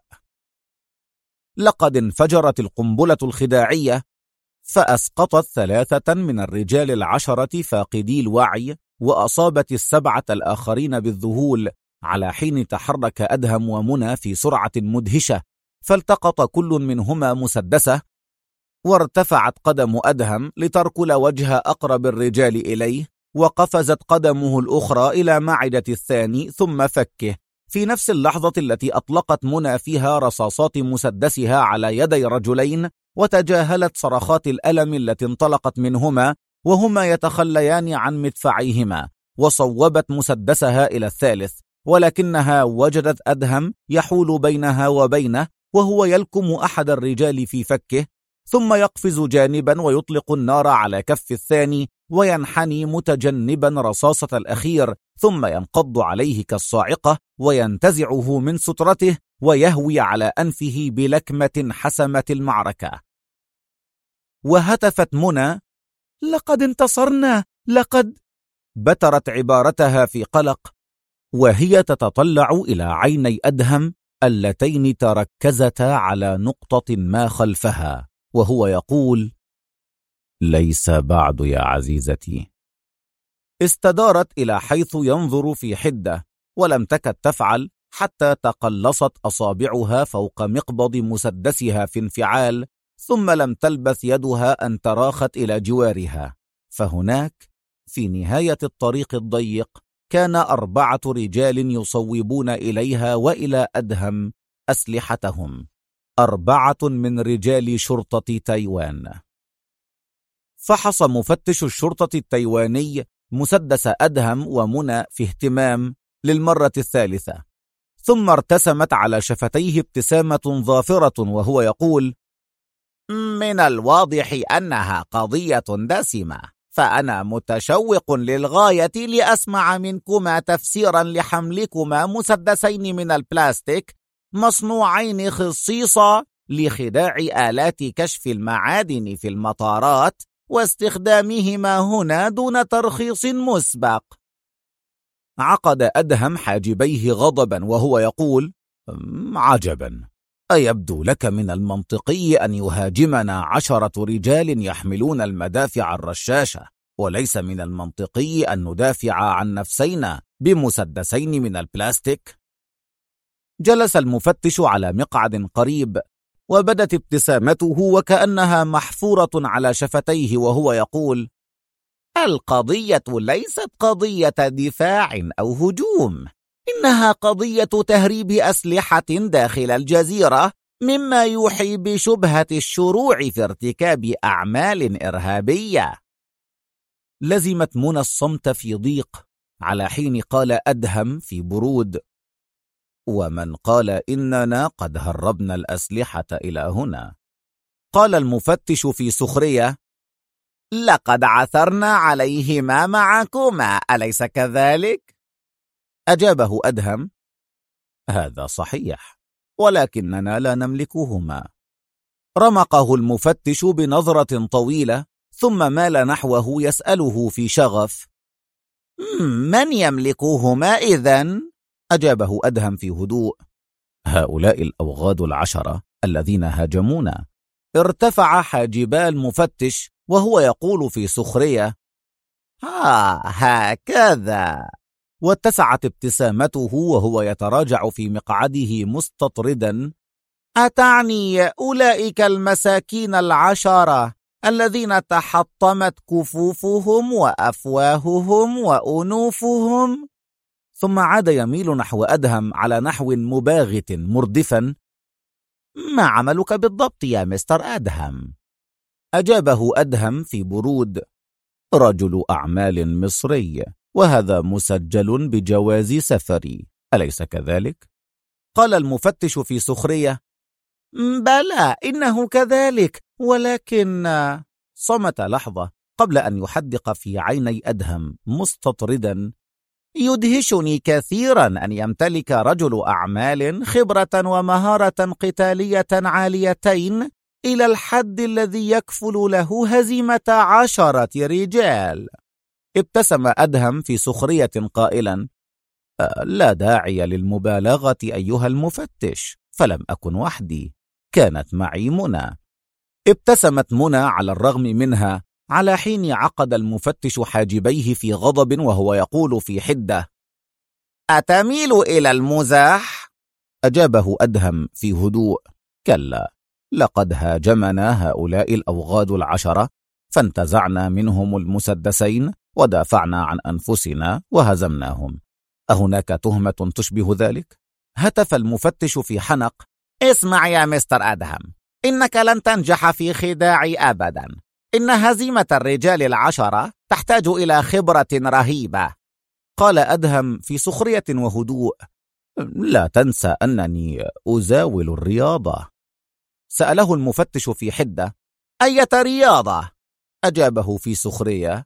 لقد انفجرت القنبلة الخداعية فأسقطت 3 من الرجال 10 فاقدي الوعي، وأصابت 7 الآخرين بالذهول على حين تحرك أدهم ومنى في سرعة مدهشة، فالتقط كل منهما مسدسه، وارتفعت قدم أدهم لتركل وجه أقرب الرجال إليه، وقفزت قدمه الأخرى إلى معدة الثاني ثم فكه. في نفس اللحظة التي أطلقت منى فيها رصاصات مسدسها على يدي رجلين، وتجاهلت صرخات الألم التي انطلقت منهما وهما يتخليان عن مدفعيهما، وصوبت مسدسها إلى الثالث، ولكنها وجدت أدهم يحول بينها وبينه وهو يلكم أحد الرجال في فكه، ثم يقفز جانبا ويطلق النار على كف الثاني وينحني متجنبا رصاصة الأخير، ثم ينقض عليه كالصاعقة وينتزعه من سترته ويهوي على أنفه بلكمة حسمت المعركة. وهتفت منى: لقد انتصرنا، لقد... بترت عبارتها في قلق وهي تتطلع إلى عيني أدهم اللتين تركزتا على نقطة ما خلفها، وهو يقول: ليس بعد يا عزيزتي. استدارت إلى حيث ينظر في حدة، ولم تكد تفعل حتى تقلصت أصابعها فوق مقبض مسدسها في انفعال، ثم لم تلبث يدها أن تراخت إلى جوارها. فهناك في نهاية الطريق الضيق كان 4 رجال يصوبون إليها وإلى أدهم أسلحتهم، 4 من رجال شرطة تايوان. فحص مفتش الشرطة التايواني مسدس أدهم ومنى في اهتمام للمرة الثالثة، ثم ارتسمت على شفتيه ابتسامة ظافرة وهو يقول: من الواضح أنها قضية دسمة، فأنا متشوق للغاية لأسمع منكما تفسيرا لحملكما مسدسين من البلاستيك مصنوعين خصيصا لخداع آلات كشف المعادن في المطارات واستخدامهما هنا دون ترخيص مسبق. عقد أدهم حاجبيه غضبا وهو يقول: عجبا، أيبدو لك من المنطقي أن يهاجمنا 10 رجال يحملون المدافع الرشاشة، وليس من المنطقي أن ندافع عن نفسينا بمسدسين من البلاستيك؟ جلس المفتش على مقعد قريب، وبدت ابتسامته وكأنها محفورة على شفتيه وهو يقول: القضية ليست قضية دفاع أو هجوم، إنها قضية تهريب أسلحة داخل الجزيرة، مما يوحي بشبهة الشروع في ارتكاب أعمال إرهابية. لزمت منى الصمت في ضيق، على حين قال أدهم في برود: ومن قال إننا قد هربنا الأسلحة إلى هنا؟ قال المفتش في سخرية: لقد عثرنا عليهما معكما، أليس كذلك؟ أجابه أدهم: هذا صحيح، ولكننا لا نملكهما. رمقه المفتش بنظرة طويلة، ثم مال نحوه يسأله في شغف: من يملكهما إذن؟ أجابه أدهم في هدوء: هؤلاء الأوغاد 10 الذين هاجمونا. ارتفع حاجبا المفتش وهو يقول في سخرية: هكذا. واتسعت ابتسامته وهو يتراجع في مقعده مستطردا: أتعني أولئك المساكين 10 الذين تحطمت كفوفهم وأفواههم وأنوفهم؟ ثم عاد يميل نحو أدهم على نحو مباغت مردفا: ما عملك بالضبط يا مستر أدهم؟ أجابه أدهم في برود: رجل أعمال مصري، وهذا مسجل بجواز سفري، أليس كذلك؟ قال المفتش في سخرية: بلى إنه كذلك، ولكن... صمت لحظة قبل أن يحدق في عيني أدهم مستطردا: يدهشني كثيرا أن يمتلك رجل أعمال خبرة ومهارة قتالية عاليتين إلى الحد الذي يكفل له هزيمة 10 رجال. ابتسم أدهم في سخرية قائلا: لا داعي للمبالغة أيها المفتش، فلم أكن وحدي، كانت معي منى. ابتسمت منى على الرغم منها، على حين عقد المفتش حاجبيه في غضب وهو يقول في حدة: أتميل إلى المزاح؟ أجابه أدهم في هدوء: كلا، لقد هاجمنا هؤلاء الأوغاد 10 فانتزعنا منهم المسدسين ودافعنا عن أنفسنا وهزمناهم. أهناك تهمة تشبه ذلك؟ هتف المفتش في حنق: اسمع يا مستر أدهم، إنك لن تنجح في خداعي أبدا. إن هزيمة الرجال 10 تحتاج إلى خبرة رهيبة. قال أدهم في سخرية وهدوء: لا تنسى أنني أزاول الرياضة. سأله المفتش في حدة: أية رياضة؟ أجابه في سخرية: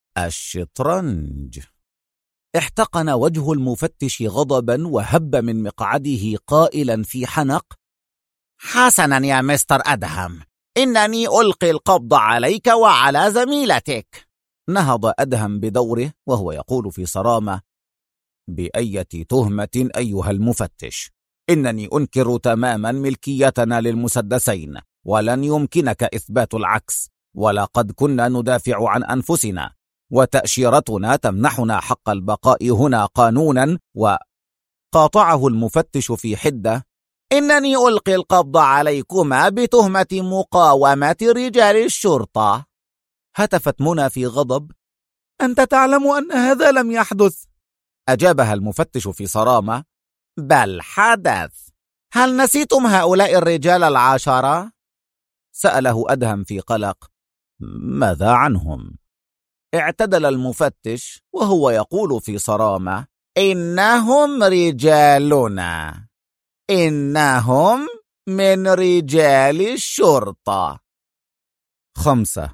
الشطرنج. احتقن وجه المفتش غضبا وهب من مقعده قائلا في حنق: حسنا يا مستر أدهم، إنني ألقي القبض عليك وعلى زميلتك. نهض أدهم بدوره وهو يقول في صرامة: بأية تهمة أيها المفتش؟ إنني أنكر تماما ملكيتنا للمسدسين، ولن يمكنك إثبات العكس، ولقد كنا ندافع عن أنفسنا، وتأشيرتنا تمنحنا حق البقاء هنا قانونا. وقاطعه المفتش في حدة: إنني ألقي القبض عليكما بتهمة مقاومة رجال الشرطة. هتفت منى في غضب: أنت تعلم أن هذا لم يحدث. أجابها المفتش في صرامة: بل حدث. هل نسيتم هؤلاء الرجال 10؟ سأله أدهم في قلق: ماذا عنهم؟ اعتدل المفتش وهو يقول في صرامة: إنهم رجالنا، إنهم من رجال الشرطة. 5.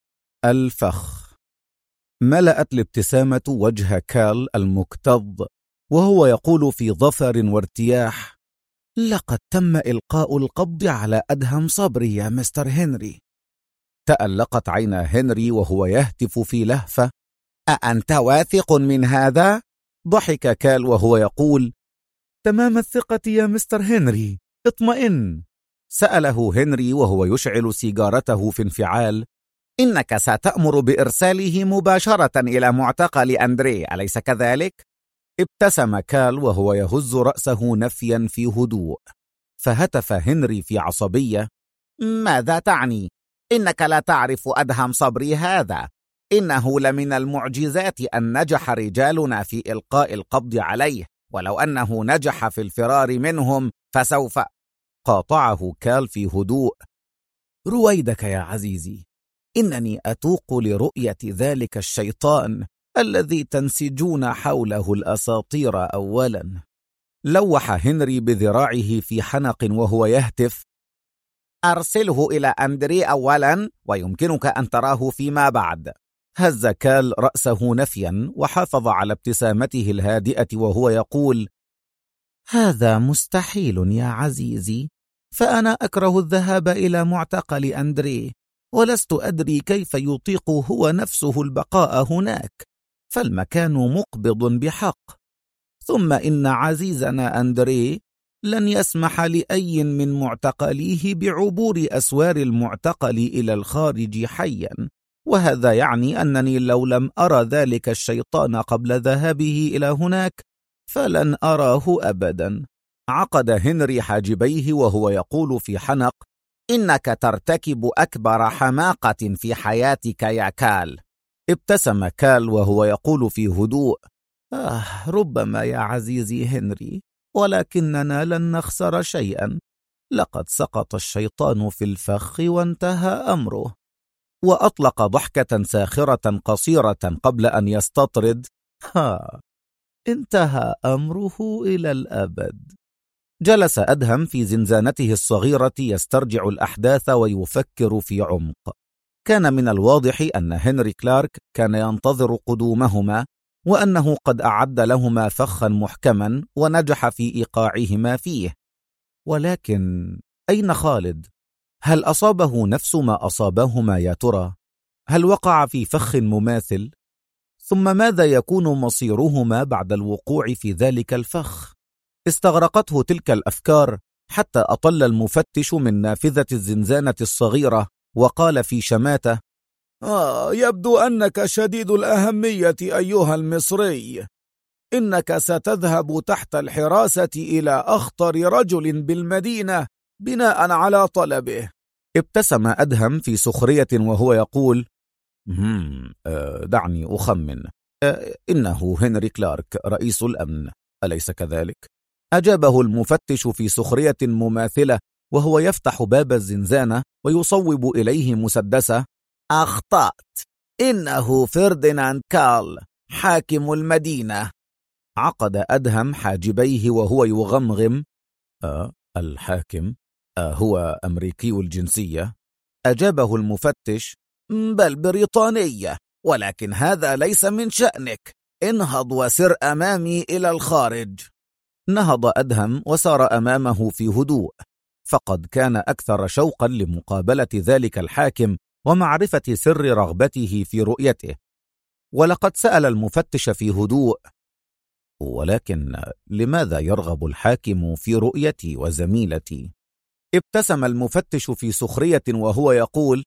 الفخ. ملأت الابتسامة وجه كال المكتظ وهو يقول في ظفر وارتياح: لقد تم إلقاء القبض على أدهم صبري يا مستر هنري. تألقت عينا هنري وهو يهتف في لهفة: أأنت واثق من هذا؟ ضحك كال وهو يقول: تمام الثقة يا مستر هنري، اطمئن. سأله هنري وهو يشعل سيجارته في انفعال: إنك ستأمر بإرساله مباشرة إلى معتقل أندري، أليس كذلك؟ ابتسم كال وهو يهز رأسه نفيا في هدوء، فهتف هنري في عصبية: ماذا تعني؟ إنك لا تعرف أدهم صبري هذا. إنه لمن المعجزات أن نجح رجالنا في إلقاء القبض عليه، ولو أنه نجح في الفرار منهم فسوف. قاطعه كال في هدوء: رويدك يا عزيزي، إنني أتوق لرؤية ذلك الشيطان الذي تنسجون حوله الأساطير أولا. لوح هنري بذراعه في حنق وهو يهتف: أرسله إلى أندري أولا، ويمكنك أن تراه فيما بعد. هز كال رأسه نفيا وحافظ على ابتسامته الهادئة وهو يقول: هذا مستحيل يا عزيزي، فأنا أكره الذهاب إلى معتقل أندري، ولست أدري كيف يطيق هو نفسه البقاء هناك، فالمكان مقبض بحق. ثم إن عزيزنا أندري لن يسمح لأي من معتقليه بعبور أسوار المعتقل إلى الخارج حيا، وهذا يعني أنني لو لم أرى ذلك الشيطان قبل ذهابه إلى هناك فلن أراه أبدا. عقد هنري حاجبيه وهو يقول في حنق: إنك ترتكب أكبر حماقة في حياتك يا كال. ابتسم كال وهو يقول في هدوء: ربما يا عزيزي هنري، ولكننا لن نخسر شيئا. لقد سقط الشيطان في الفخ وانتهى أمره. وأطلق ضحكة ساخرة قصيرة قبل أن يستطرد: انتهى أمره إلى الأبد. جلس أدهم في زنزانته الصغيرة يسترجع الأحداث ويفكر في عمق. كان من الواضح أن هنري كلارك كان ينتظر قدومهما، وأنه قد أعد لهما فخا محكما ونجح في إيقاعهما فيه. ولكن أين خالد؟ هل أصابه نفس ما أصابهما يا ترى؟ هل وقع في فخ مماثل؟ ثم ماذا يكون مصيرهما بعد الوقوع في ذلك الفخ؟ استغرقته تلك الأفكار حتى أطل المفتش من نافذة الزنزانة الصغيرة وقال في شماتة: يبدو أنك شديد الأهمية أيها المصري. إنك ستذهب تحت الحراسة إلى أخطر رجل بالمدينة بناء على طلبه. ابتسم أدهم في سخرية وهو يقول: دعني أخمن. إنه هنري كلارك رئيس الأمن، أليس كذلك؟ أجابه المفتش في سخرية مماثلة وهو يفتح باب الزنزانة ويصوب إليه مسدسه. أخطأت، إنه فرديناند كارل حاكم المدينة. عقد أدهم حاجبيه وهو يغمغم. الحاكم هو أمريكي الجنسية؟ أجابه المفتش: بل بريطانية، ولكن هذا ليس من شأنك. انهض وسر أمامي إلى الخارج. نهض أدهم وسار أمامه في هدوء، فقد كان أكثر شوقا لمقابلة ذلك الحاكم ومعرفة سر رغبته في رؤيته. ولقد سأل المفتش في هدوء: ولكن لماذا يرغب الحاكم في رؤيتي وزميلتي؟ ابتسم المفتش في سخرية وهو يقول: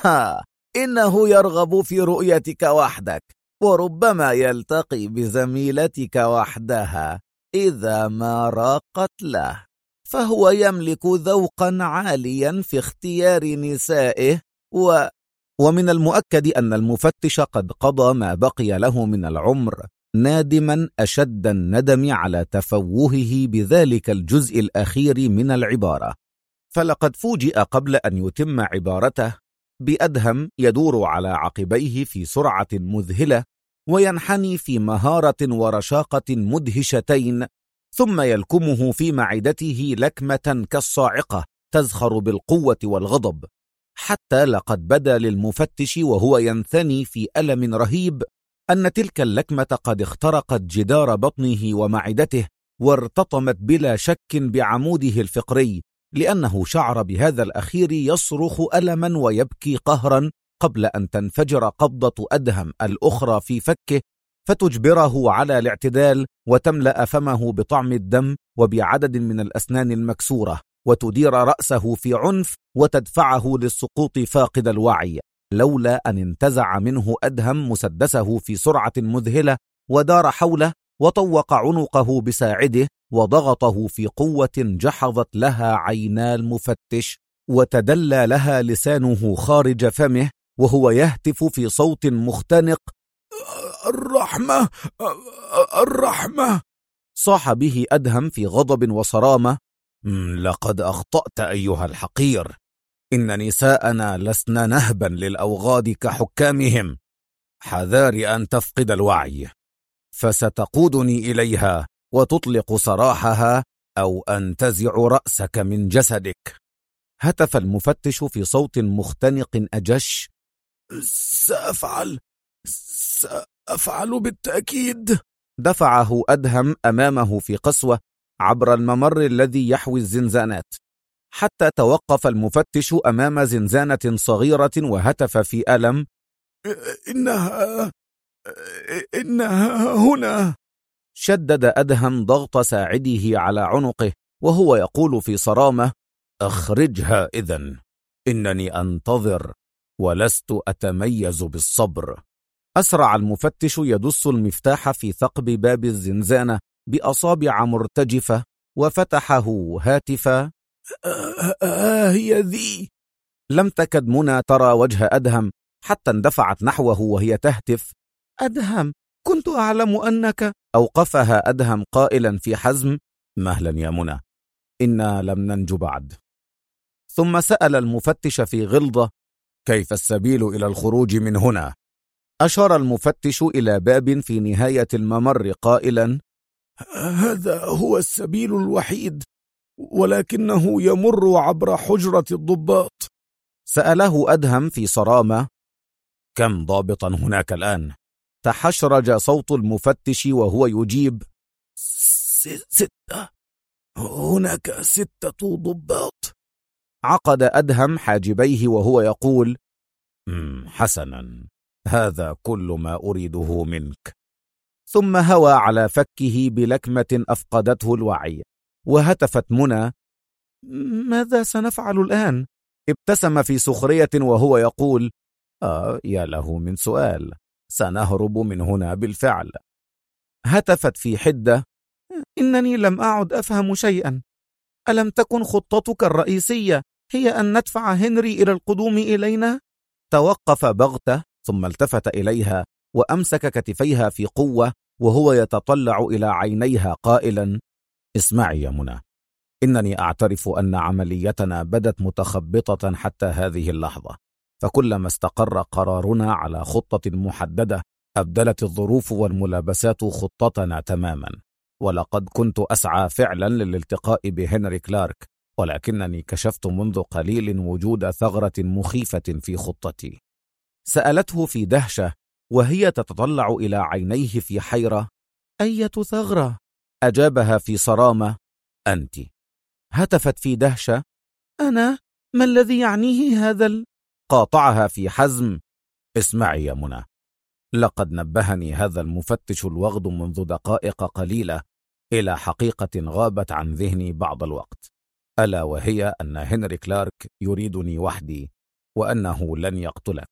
إنه يرغب في رؤيتك وحدك، وربما يلتقي بزميلتك وحدها إذا ما راقت له، فهو يملك ذوقا عاليا في اختيار نسائه ومن المؤكد أن المفتش قد قضى ما بقي له من العمر نادما أشد الندم على تفوهه بذلك الجزء الأخير من العبارة. فلقد فوجئ قبل أن يتم عبارته بأدهم يدور على عقبيه في سرعة مذهلة وينحني في مهارة ورشاقة مدهشتين، ثم يلكمه في معدته لكمة كالصاعقة تزخر بالقوة والغضب، حتى لقد بدا للمفتش وهو ينثني في ألم رهيب أن تلك اللكمة قد اخترقت جدار بطنه ومعدته وارتطمت بلا شك بعموده الفقري، لأنه شعر بهذا الأخير يصرخ ألما ويبكي قهرا قبل أن تنفجر قبضة أدهم الأخرى في فكه فتجبره على الاعتدال وتملأ فمه بطعم الدم وبعدد من الأسنان المكسورة وتدير رأسه في عنف وتدفعه للسقوط فاقد الوعي، لولا أن انتزع منه أدهم مسدسه في سرعة مذهلة ودار حوله وطوق عنقه بساعده وضغطه في قوة جحظت لها عينا المفتش وتدلى لها لسانه خارج فمه وهو يهتف في صوت مختنق: الرحمة الرحمة! صاح به أدهم في غضب وصرامة: لقد أخطأت أيها الحقير، إن نساءنا لسن نهبا للأوغاد كحكامهم، حذار أن تفقد الوعي، فستقودني إليها وتطلق سراحها أو أنتزع رأسك من جسدك. هتف المفتش في صوت مختنق أجش: سأفعل بالتأكيد. دفعه أدهم أمامه في قسوة عبر الممر الذي يحوي الزنزانات، حتى توقف المفتش أمام زنزانة صغيرة وهتف في ألم: إنها هنا. شدد أدهم ضغط ساعده على عنقه وهو يقول في صرامة: أخرجها إذن، إنني أنتظر ولست أتميز بالصبر. أسرع المفتش يدس المفتاح في ثقب باب الزنزانة بأصابع مرتجفة وفتحه هاتفا: هي ذي. لم تكد منى ترى وجه أدهم حتى اندفعت نحوه وهي تهتف: أدهم، كنت أعلم أنك. أوقفها أدهم قائلا في حزم: مهلا يا منى، إنا لم ننج بعد. ثم سأل المفتش في غلظة: كيف السبيل إلى الخروج من هنا؟ أشار المفتش إلى باب في نهاية الممر قائلا: هذا هو السبيل الوحيد، ولكنه يمر عبر حجرة الضباط. سأله أدهم في صرامة: كم ضابطا هناك الآن؟ تحشرج صوت المفتش وهو يجيب: 6. هناك 6 ضباط. عقد أدهم حاجبيه وهو يقول: حسنا، هذا كل ما أريده منك. ثم هوى على فكه بلكمة أفقدته الوعي، وهتفت منى: ماذا سنفعل الآن؟ ابتسم في سخرية وهو يقول: يا له من سؤال، سنهرب من هنا بالفعل. هتفت في حدة: إنني لم أعد أفهم شيئا. ألم تكن خطتك الرئيسية هي أن ندفع هنري إلى القدوم إلينا؟ توقف بغتة ثم التفت إليها وأمسك كتفيها في قوة وهو يتطلع إلى عينيها قائلا: اسمعي يا منى، إنني أعترف أن عمليتنا بدت متخبطة حتى هذه اللحظة، فكلما استقر قرارنا على خطة محددة أبدلت الظروف والملابسات خطتنا تماما. ولقد كنت أسعى فعلا للالتقاء بهنري كلارك، ولكنني كشفت منذ قليل وجود ثغرة مخيفة في خطتي. سألته في دهشة وهي تتطلع إلى عينيه في حيرة: أية ثغرة؟ أجابها في صرامة: أنت. هتفت في دهشة: أنا؟ ما الذي يعنيه هذا قاطعها في حزم: اسمعي يا منى، لقد نبهني هذا المفتش الوغد منذ دقائق قليلة إلى حقيقة غابت عن ذهني بعض الوقت، ألا وهي أن هنري كلارك يريدني وحدي وأنه لن يقتلك.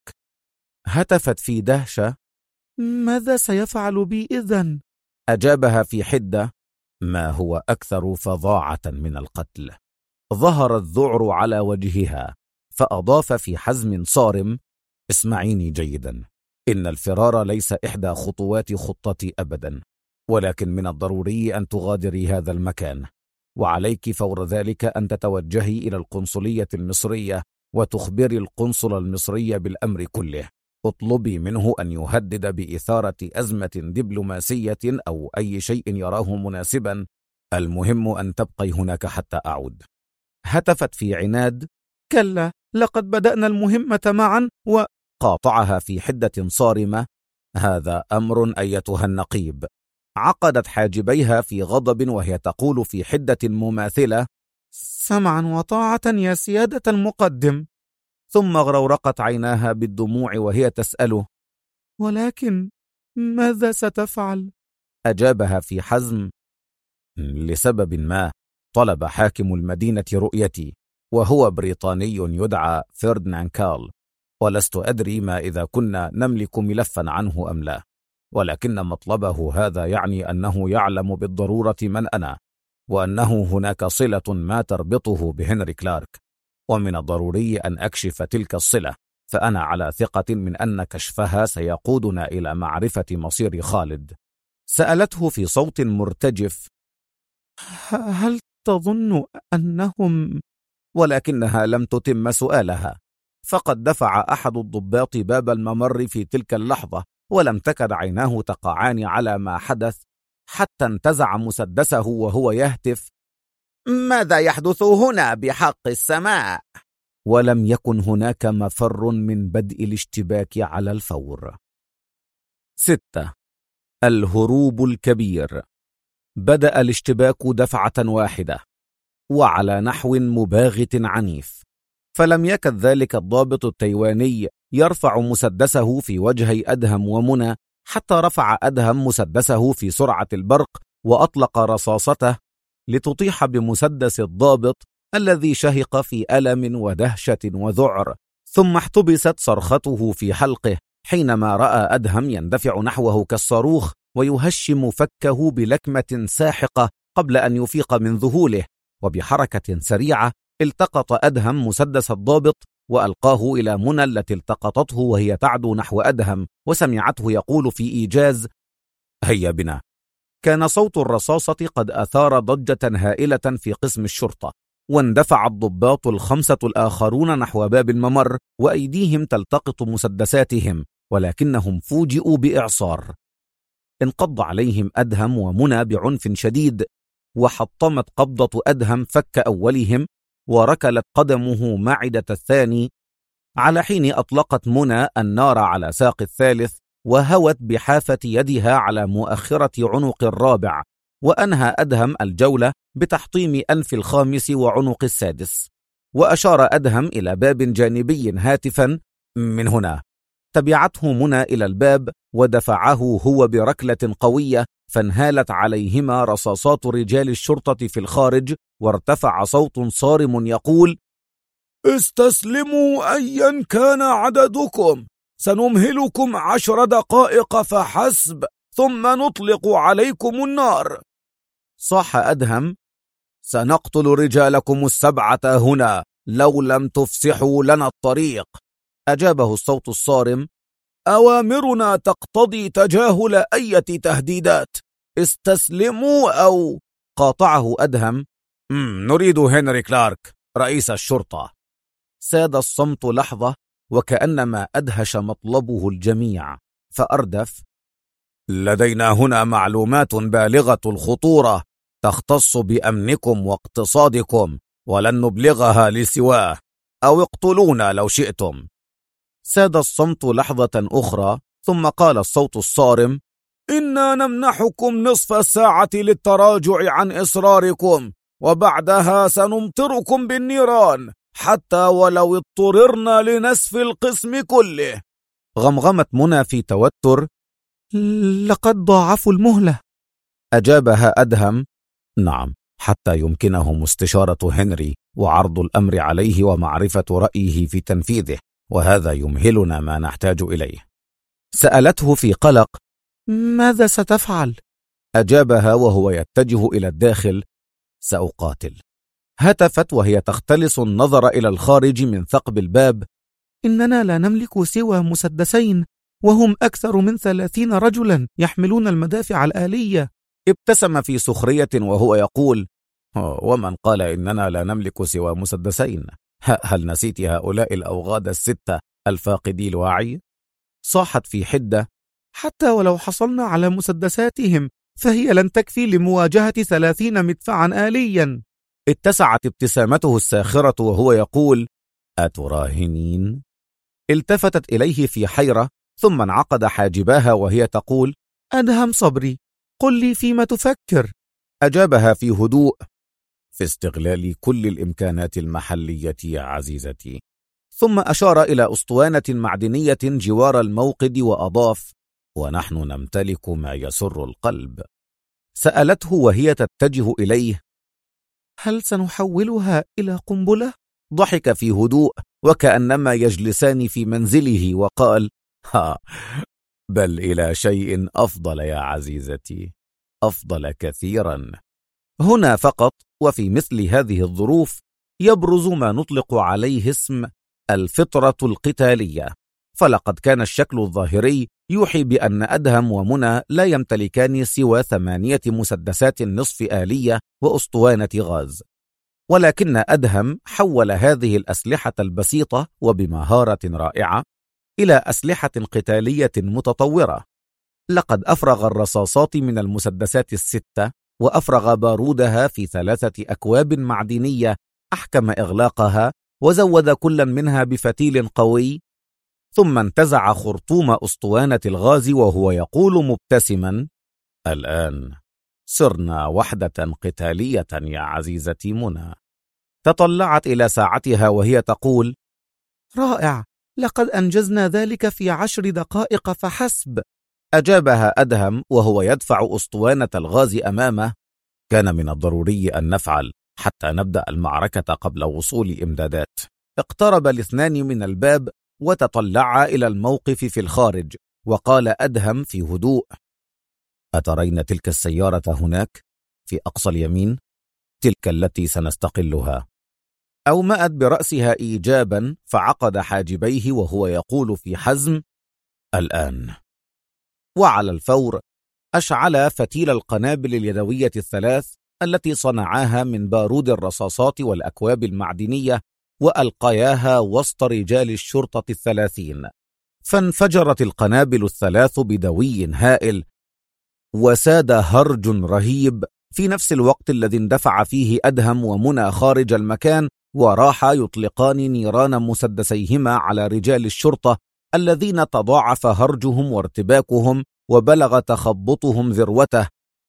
هتفت في دهشة: ماذا سيفعل بي إذن؟ أجابها في حدة: ما هو أكثر فظاعة من القتل. ظهر الذعر على وجهها، فأضاف في حزم صارم: اسمعيني جيدا، إن الفرار ليس إحدى خطوات خطتي أبدا، ولكن من الضروري أن تغادري هذا المكان، وعليك فور ذلك أن تتوجهي إلى القنصلية المصرية وتخبري القنصل المصري بالأمر كله. اطلبي منه أن يهدد بإثارة أزمة دبلوماسية أو أي شيء يراه مناسبا، المهم أن تبقي هناك حتى أعود. هتفت في عناد: كلا، لقد بدأنا المهمة معا. وقاطعها في حدة صارمة: هذا أمر أيتها النقيب. عقدت حاجبيها في غضب وهي تقول في حدة مماثلة: سمعا وطاعة يا سيادة المقدم. ثم غرورقت عيناها بالدموع وهي تسأله: ولكن ماذا ستفعل؟ أجابها في حزم: لسبب ما طلب حاكم المدينة رؤيتي، وهو بريطاني يدعى فردناند كارل، ولست أدري ما إذا كنا نملك ملفا عنه أم لا، ولكن مطلبه هذا يعني أنه يعلم بالضرورة من أنا، وأنه هناك صلة ما تربطه بهنري كلارك، ومن الضروري أن أكشف تلك الصلة، فأنا على ثقة من أن كشفها سيقودنا إلى معرفة مصير خالد. سألته في صوت مرتجف: هل تظن أنهم؟ ولكنها لم تتم سؤالها، فقد دفع أحد الضباط باب الممر في تلك اللحظة، ولم تكد عيناه تقعان على ما حدث حتى انتزع مسدسه وهو يهتف: ماذا يحدث هنا بحق السماء؟ ولم يكن هناك مفر من بدء الاشتباك على الفور. 6. الهروب الكبير. بدأ الاشتباك دفعة واحدة وعلى نحو مباغت عنيف، فلم يكد ذلك الضابط التايواني يرفع مسدسه في وجهي أدهم ومنى حتى رفع أدهم مسدسه في سرعة البرق وأطلق رصاصته لتطيح بمسدس الضابط الذي شهق في ألم ودهشة وذعر، ثم احتبست صرخته في حلقه حينما رأى أدهم يندفع نحوه كالصاروخ ويهشم فكه بلكمة ساحقة قبل أن يفيق من ذهوله، وبحركة سريعة التقط أدهم مسدس الضابط وألقاه إلى منى التي التقطته وهي تعدو نحو أدهم وسمعته يقول في إيجاز: هيا بنا. كان صوت الرصاصة قد أثار ضجة هائلة في قسم الشرطة، واندفع الضباط 5 الآخرون نحو باب الممر وأيديهم تلتقط مسدساتهم، ولكنهم فوجئوا بإعصار. انقض عليهم أدهم ومنى بعنف شديد، وحطمت قبضة أدهم فك أولهم وركلت قدمه معدة الثاني، على حين أطلقت منى النار على ساق الثالث وهوت بحافة يدها على مؤخرة عنق الرابع، وأنهى أدهم الجولة بتحطيم أنف الخامس وعنق السادس، وأشار أدهم إلى باب جانبي هاتفا: من هنا. تبعته منى إلى الباب ودفعه هو بركلة قوية، فانهالت عليهما رصاصات رجال الشرطة في الخارج، وارتفع صوت صارم يقول: استسلموا أيا كان عددكم، سنمهلكم 10 دقائق فحسب، ثم نطلق عليكم النار. صاح أدهم: سنقتل رجالكم السبعة هنا لو لم تفسحوا لنا الطريق. أجابه الصوت الصارم: أوامرنا تقتضي تجاهل أي تهديدات، استسلموا أو… قاطعه أدهم: نريد هنري كلارك رئيس الشرطة. ساد الصمت لحظة وكأنما أدهش مطلبه الجميع، فأردف: لدينا هنا معلومات بالغة الخطورة تختص بأمنكم واقتصادكم، ولن نبلغها لسواه، أو اقتلونا لو شئتم. ساد الصمت لحظة أخرى، ثم قال الصوت الصارم: إنا نمنحكم نصف الساعة للتراجع عن إصراركم، وبعدها سنمطركم بالنيران حتى ولو اضطررنا لنسف القسم كله. غمغمت منى في توتر: لقد ضاعفوا المهلة. أجابها أدهم: نعم، حتى يمكنهم استشارة هنري وعرض الأمر عليه ومعرفة رأيه في تنفيذه، وهذا يمهلنا ما نحتاج إليه. سألته في قلق: ماذا ستفعل؟ أجابها وهو يتجه إلى الداخل: سأقاتل. هتفت وهي تختلس النظر إلى الخارج من ثقب الباب: إننا لا نملك سوى مسدسين، وهم أكثر من 30 رجلا يحملون المدافع الآلية. ابتسم في سخرية وهو يقول: ومن قال إننا لا نملك سوى مسدسين؟ هل نسيت هؤلاء الأوغاد الستة الفاقدي الوعي؟ صاحت في حدة: حتى ولو حصلنا على مسدساتهم فهي لن تكفي لمواجهة 30 مدفعا آليا. اتسعت ابتسامته الساخرة وهو يقول: أتراهنين؟ التفتت إليه في حيرة، ثم انعقد حاجباها وهي تقول: أدهم صبري، قل لي فيما تفكر. أجابها في هدوء: في استغلال كل الإمكانات المحلية يا عزيزتي. ثم أشار إلى أسطوانة معدنية جوار الموقد وأضاف: ونحن نمتلك ما يسر القلب. سألته وهي تتجه إليه: هل سنحولها إلى قنبلة؟ ضحك في هدوء وكأنما يجلسان في منزله وقال: بل إلى شيء أفضل يا عزيزتي، أفضل كثيرا. هنا فقط وفي مثل هذه الظروف يبرز ما نطلق عليه اسم الفطرة القتالية، فلقد كان الشكل الظاهري يوحي بأن أدهم ومنى لا يمتلكان سوى 8 مسدسات نصف آلية وأسطوانة غاز، ولكن أدهم حول هذه الأسلحة البسيطة وبمهارة رائعة إلى أسلحة قتالية متطورة. لقد أفرغ الرصاصات من المسدسات ال6، وأفرغ بارودها في 3 أكواب معدنية أحكم إغلاقها، وزود كل منها بفتيل قوي، ثم انتزع خرطوم أسطوانة الغاز وهو يقول مبتسما: الآن صرنا وحدة قتالية يا عزيزتي منى. تطلعت إلى ساعتها وهي تقول: رائع، لقد أنجزنا ذلك في 10 دقائق فحسب. أجابها أدهم وهو يدفع أسطوانة الغاز أمامه: كان من الضروري أن نفعل حتى نبدأ المعركة قبل وصول إمدادات. اقترب الاثنان من الباب وتطلعا إلى الموقف في الخارج، وقال أدهم في هدوء: أترين تلك السيارة هناك في أقصى اليمين؟ تلك التي سنستقلها. أومأت برأسها إيجابا، فعقد حاجبيه وهو يقول في حزم: الآن. وعلى الفور أشعل فتيل القنابل اليدوية ال3 التي صنعاها من بارود الرصاصات والأكواب المعدنية، وألقياها وسط رجال الشرطة 30، فانفجرت القنابل ال3 بدوي هائل، وساد هرج رهيب في نفس الوقت الذي اندفع فيه أدهم ومنى خارج المكان، وراحا يطلقان نيران مسدسيهما على رجال الشرطة الذين تضاعف هرجهم وارتباكهم وبلغ تخبطهم ذروته،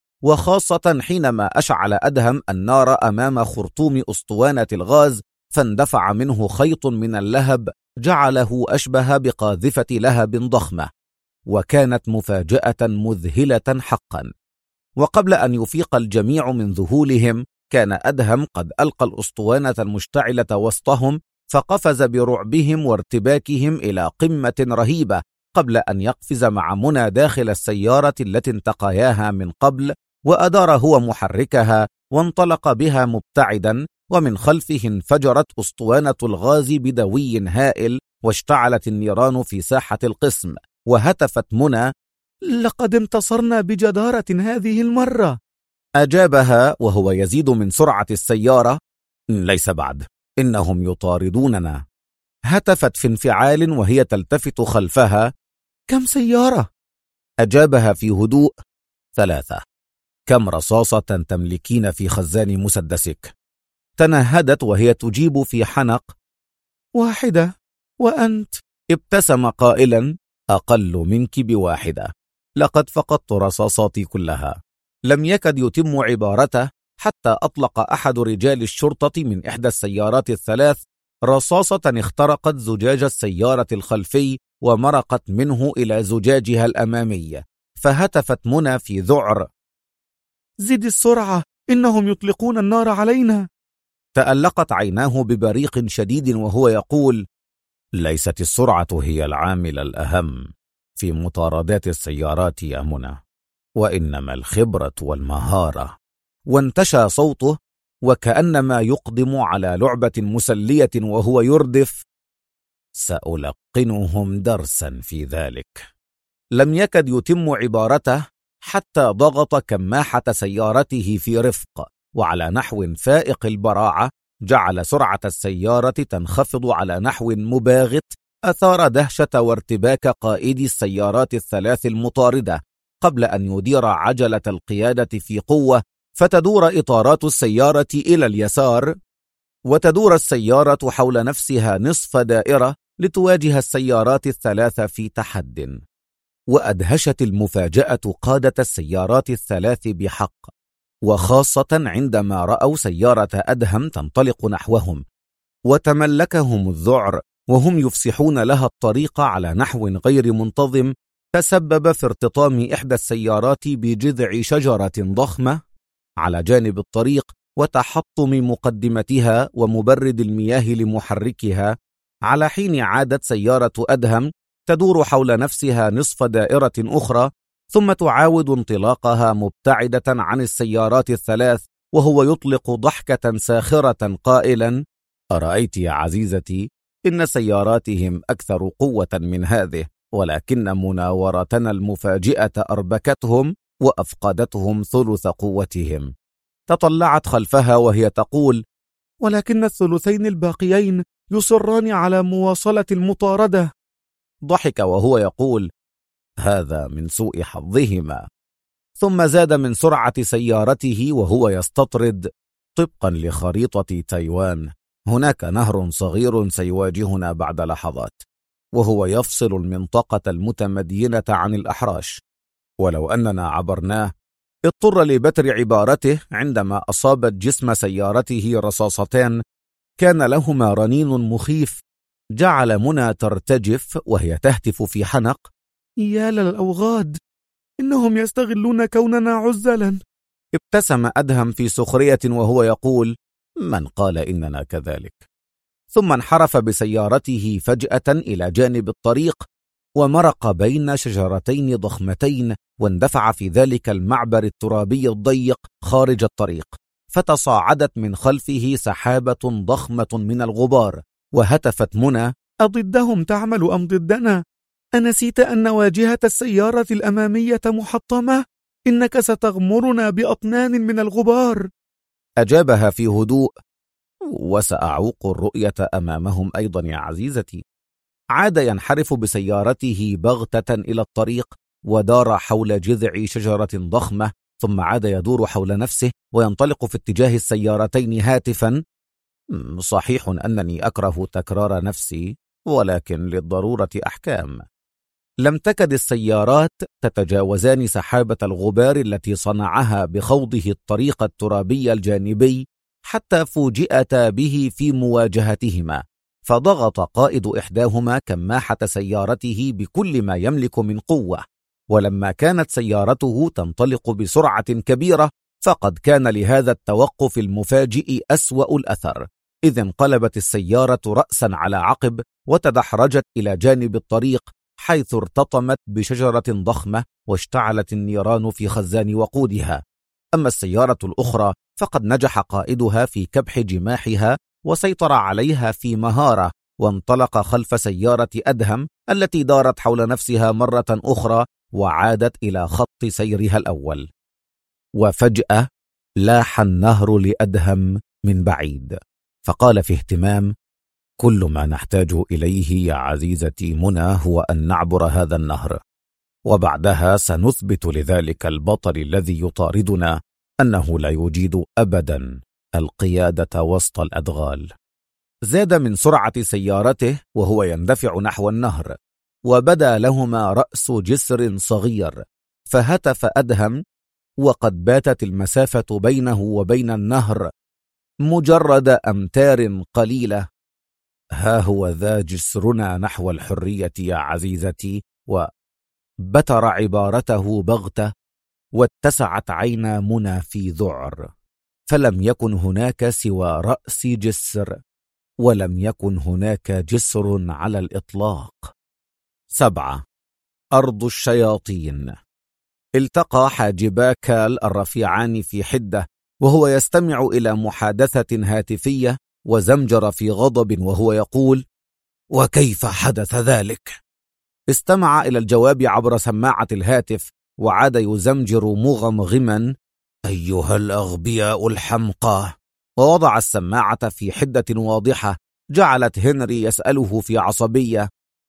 وخاصة حينما أشعل أدهم النار أمام خرطوم أسطوانة الغاز، فاندفع منه خيط من اللهب جعله أشبه بقاذفة لهب ضخمة، وكانت مفاجأة مذهلة حقا. وقبل أن يفيق الجميع من ذهولهم، كان أدهم قد ألقى الأسطوانة المشتعلة وسطهم، فقفز برعبهم وارتباكهم إلى قمة رهيبة، قبل أن يقفز مع منى داخل السيارة التي انتقياها من قبل، وأدار هو محركها وانطلق بها مبتعدا، ومن خلفه انفجرت أسطوانة الغاز بدوي هائل، واشتعلت النيران في ساحة القسم، وهتفت منى: لقد انتصرنا بجدارة هذه المرة. أجابها وهو يزيد من سرعة السيارة: ليس بعد، إنهم يطاردوننا. هتفت في انفعال وهي تلتفت خلفها: كم سيارة؟ أجابها في هدوء: 3. كم رصاصة تملكين في خزان مسدسك؟ تنهدت وهي تجيب في حنق: 1. وأنت؟ ابتسم قائلا: أقل منك ب1. لقد فقدت رصاصاتي كلها. لم يكد يتم عبارته حتى أطلق أحد رجال الشرطة من إحدى السيارات الثلاث رصاصة اخترقت زجاج السيارة الخلفي ومرقت منه إلى زجاجها الأمامي، فهتفت منى في ذعر: زد السرعة، إنهم يطلقون النار علينا. تألقت عيناه ببريق شديد وهو يقول: ليست السرعة هي العامل الأهم في مطاردات السيارات يا منى، وإنما الخبرة والمهارة. وانتشى صوته وكأنما يقدم على لعبة مسلية وهو يردف: سألقنهم درسا في ذلك. لم يكد يتم عبارته حتى ضغط كماحة سيارته في رفق، وعلى نحو فائق البراعة جعل سرعة السيارة تنخفض على نحو مباغت أثار دهشة وارتباك قائدي السيارات الثلاث المطاردة، قبل أن يدير عجلة القيادة في قوة فتدور إطارات السيارة إلى اليسار، وتدور السيارة حول نفسها نصف دائرة لتواجه السيارات الثلاث في تحد. وأدهشت المفاجأة قادة السيارات الثلاث بحق، وخاصة عندما رأوا سيارة أدهم تنطلق نحوهم، وتملكهم الذعر وهم يفسحون لها الطريق على نحو غير منتظم، تسبب في ارتطام إحدى السيارات بجذع شجرة ضخمة على جانب الطريق وتحطم مقدمتها ومبرد المياه لمحركها، على حين عادت سيارة أدهم تدور حول نفسها نصف دائرة أخرى، ثم تعاود انطلاقها مبتعدة عن السيارات الثلاث، وهو يطلق ضحكة ساخرة قائلا: أرأيت يا عزيزتي، إن سياراتهم أكثر قوة من هذه، ولكن مناورتنا المفاجئة أربكتهم وأفقدتهم ثلث قوتهم. تطلعت خلفها وهي تقول: ولكن الثلثين الباقيين يصران على مواصلة المطاردة. ضحك وهو يقول: هذا من سوء حظهما. ثم زاد من سرعة سيارته وهو يستطرد: طبقا لخريطة تايوان هناك نهر صغير سيواجهنا بعد لحظات، وهو يفصل المنطقة المتمدينة عن الأحراش، ولو أننا عبرناه. اضطر لبتر عبارته عندما أصابت جسم سيارته رصاصتان كان لهما رنين مخيف جعل منى ترتجف وهي تهتف في حنق: يا للأوغاد، إنهم يستغلون كوننا عزلا. ابتسم أدهم في سخرية وهو يقول: من قال إننا كذلك؟ ثم انحرف بسيارته فجأة إلى جانب الطريق، ومرق بين شجرتين ضخمتين، واندفع في ذلك المعبر الترابي الضيق خارج الطريق، فتصاعدت من خلفه سحابة ضخمة من الغبار. وهتفت منى: أضدهم تعمل أم ضدنا؟ أنسيت أن واجهة السيارة الأمامية محطمة؟ إنك ستغمرنا بأطنان من الغبار. أجابها في هدوء: وسأعوق الرؤية أمامهم أيضا يا عزيزتي. عاد ينحرف بسيارته بغتة إلى الطريق، ودار حول جذع شجرة ضخمة، ثم عاد يدور حول نفسه وينطلق في اتجاه السيارتين هاتفا: صحيح أنني أكره تكرار نفسي، ولكن للضرورة أحكام. لم تكد السيارات تتجاوزان سحابة الغبار التي صنعها بخوضه الطريق الترابي الجانبي، حتى فوجئتا به في مواجهتهما، فضغط قائد إحداهما كماحة سيارته بكل ما يملك من قوة. ولما كانت سيارته تنطلق بسرعة كبيرة، فقد كان لهذا التوقف المفاجئ أسوأ الأثر، إذ انقلبت السيارة رأسا على عقب وتدحرجت إلى جانب الطريق، حيث ارتطمت بشجرة ضخمة واشتعلت النيران في خزان وقودها. أما السيارة الأخرى فقد نجح قائدها في كبح جماحها وسيطر عليها في مهارة، وانطلق خلف سيارة أدهم التي دارت حول نفسها مرة أخرى وعادت إلى خط سيرها الأول. وفجأة لاح النهر لأدهم من بعيد، فقال في اهتمام: كل ما نحتاج إليه يا عزيزتي منى هو أن نعبر هذا النهر، وبعدها سنثبت لذلك البطل الذي يطاردنا أنه لا يجيد أبدا القيادة وسط الأدغال. زاد من سرعة سيارته وهو يندفع نحو النهر، وبدا لهما رأس جسر صغير، فهتف أدهم وقد باتت المسافة بينه وبين النهر مجرد أمتار قليلة: ها هو ذا جسرنا نحو الحرية يا عزيزتي. وبتر عبارته بغتة، واتسعت عينا منى في ذعر، فلم يكن هناك سوى رأس جسر، ولم يكن هناك جسر على الإطلاق. 7. أرض الشياطين. التقى حاجبا كال الرفيعان في حدة وهو يستمع إلى محادثة هاتفية، وزمجر في غضب وهو يقول: وكيف حدث ذلك؟ استمع إلى الجواب عبر سماعة الهاتف، وعاد يزمجر مغمغما: أيها الأغبياء الحمقى. ووضع السماعة في حدة واضحة. جعلت هنري يسأله في عصبية: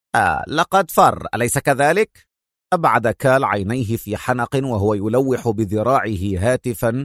لقد فر، أليس كذلك؟ أبعد كال عينيه في حنق وهو يلوح بذراعه هاتفا: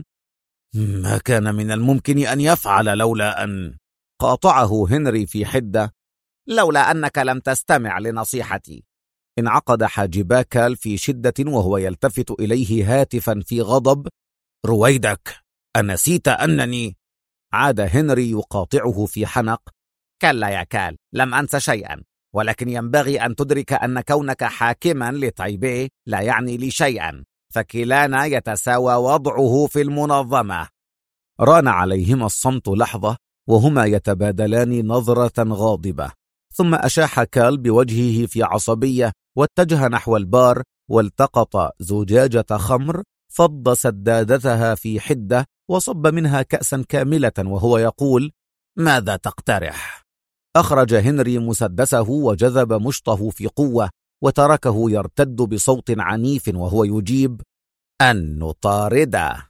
ما كان من الممكن أن يفعل لولا أن... قاطعه هنري في حدة: لولا أنك لم تستمع لنصيحتي. انعقد حاجبا كال في شدة وهو يلتفت إليه هاتفا في غضب: رويدك، أنسيت أنني... عاد هنري يقاطعه في حنق: كلا يا كال، لم أنس شيئا، ولكن ينبغي أن تدرك أن كونك حاكما لتايبي لا يعني لي شيئا، فكلانا يتساوى وضعه في المنظمة. ران عليهما الصمت لحظة وهما يتبادلان نظرة غاضبة، ثم أشاح كال بوجهه في عصبية واتجه نحو البار، والتقط زجاجة خمر فض سدادتها في حدة وصب منها كأسا كاملة وهو يقول: ماذا تقترح؟ أخرج هنري مسدسه وجذب مشطه في قوة وتركه يرتد بصوت عنيف وهو يجيب: أن نطارده.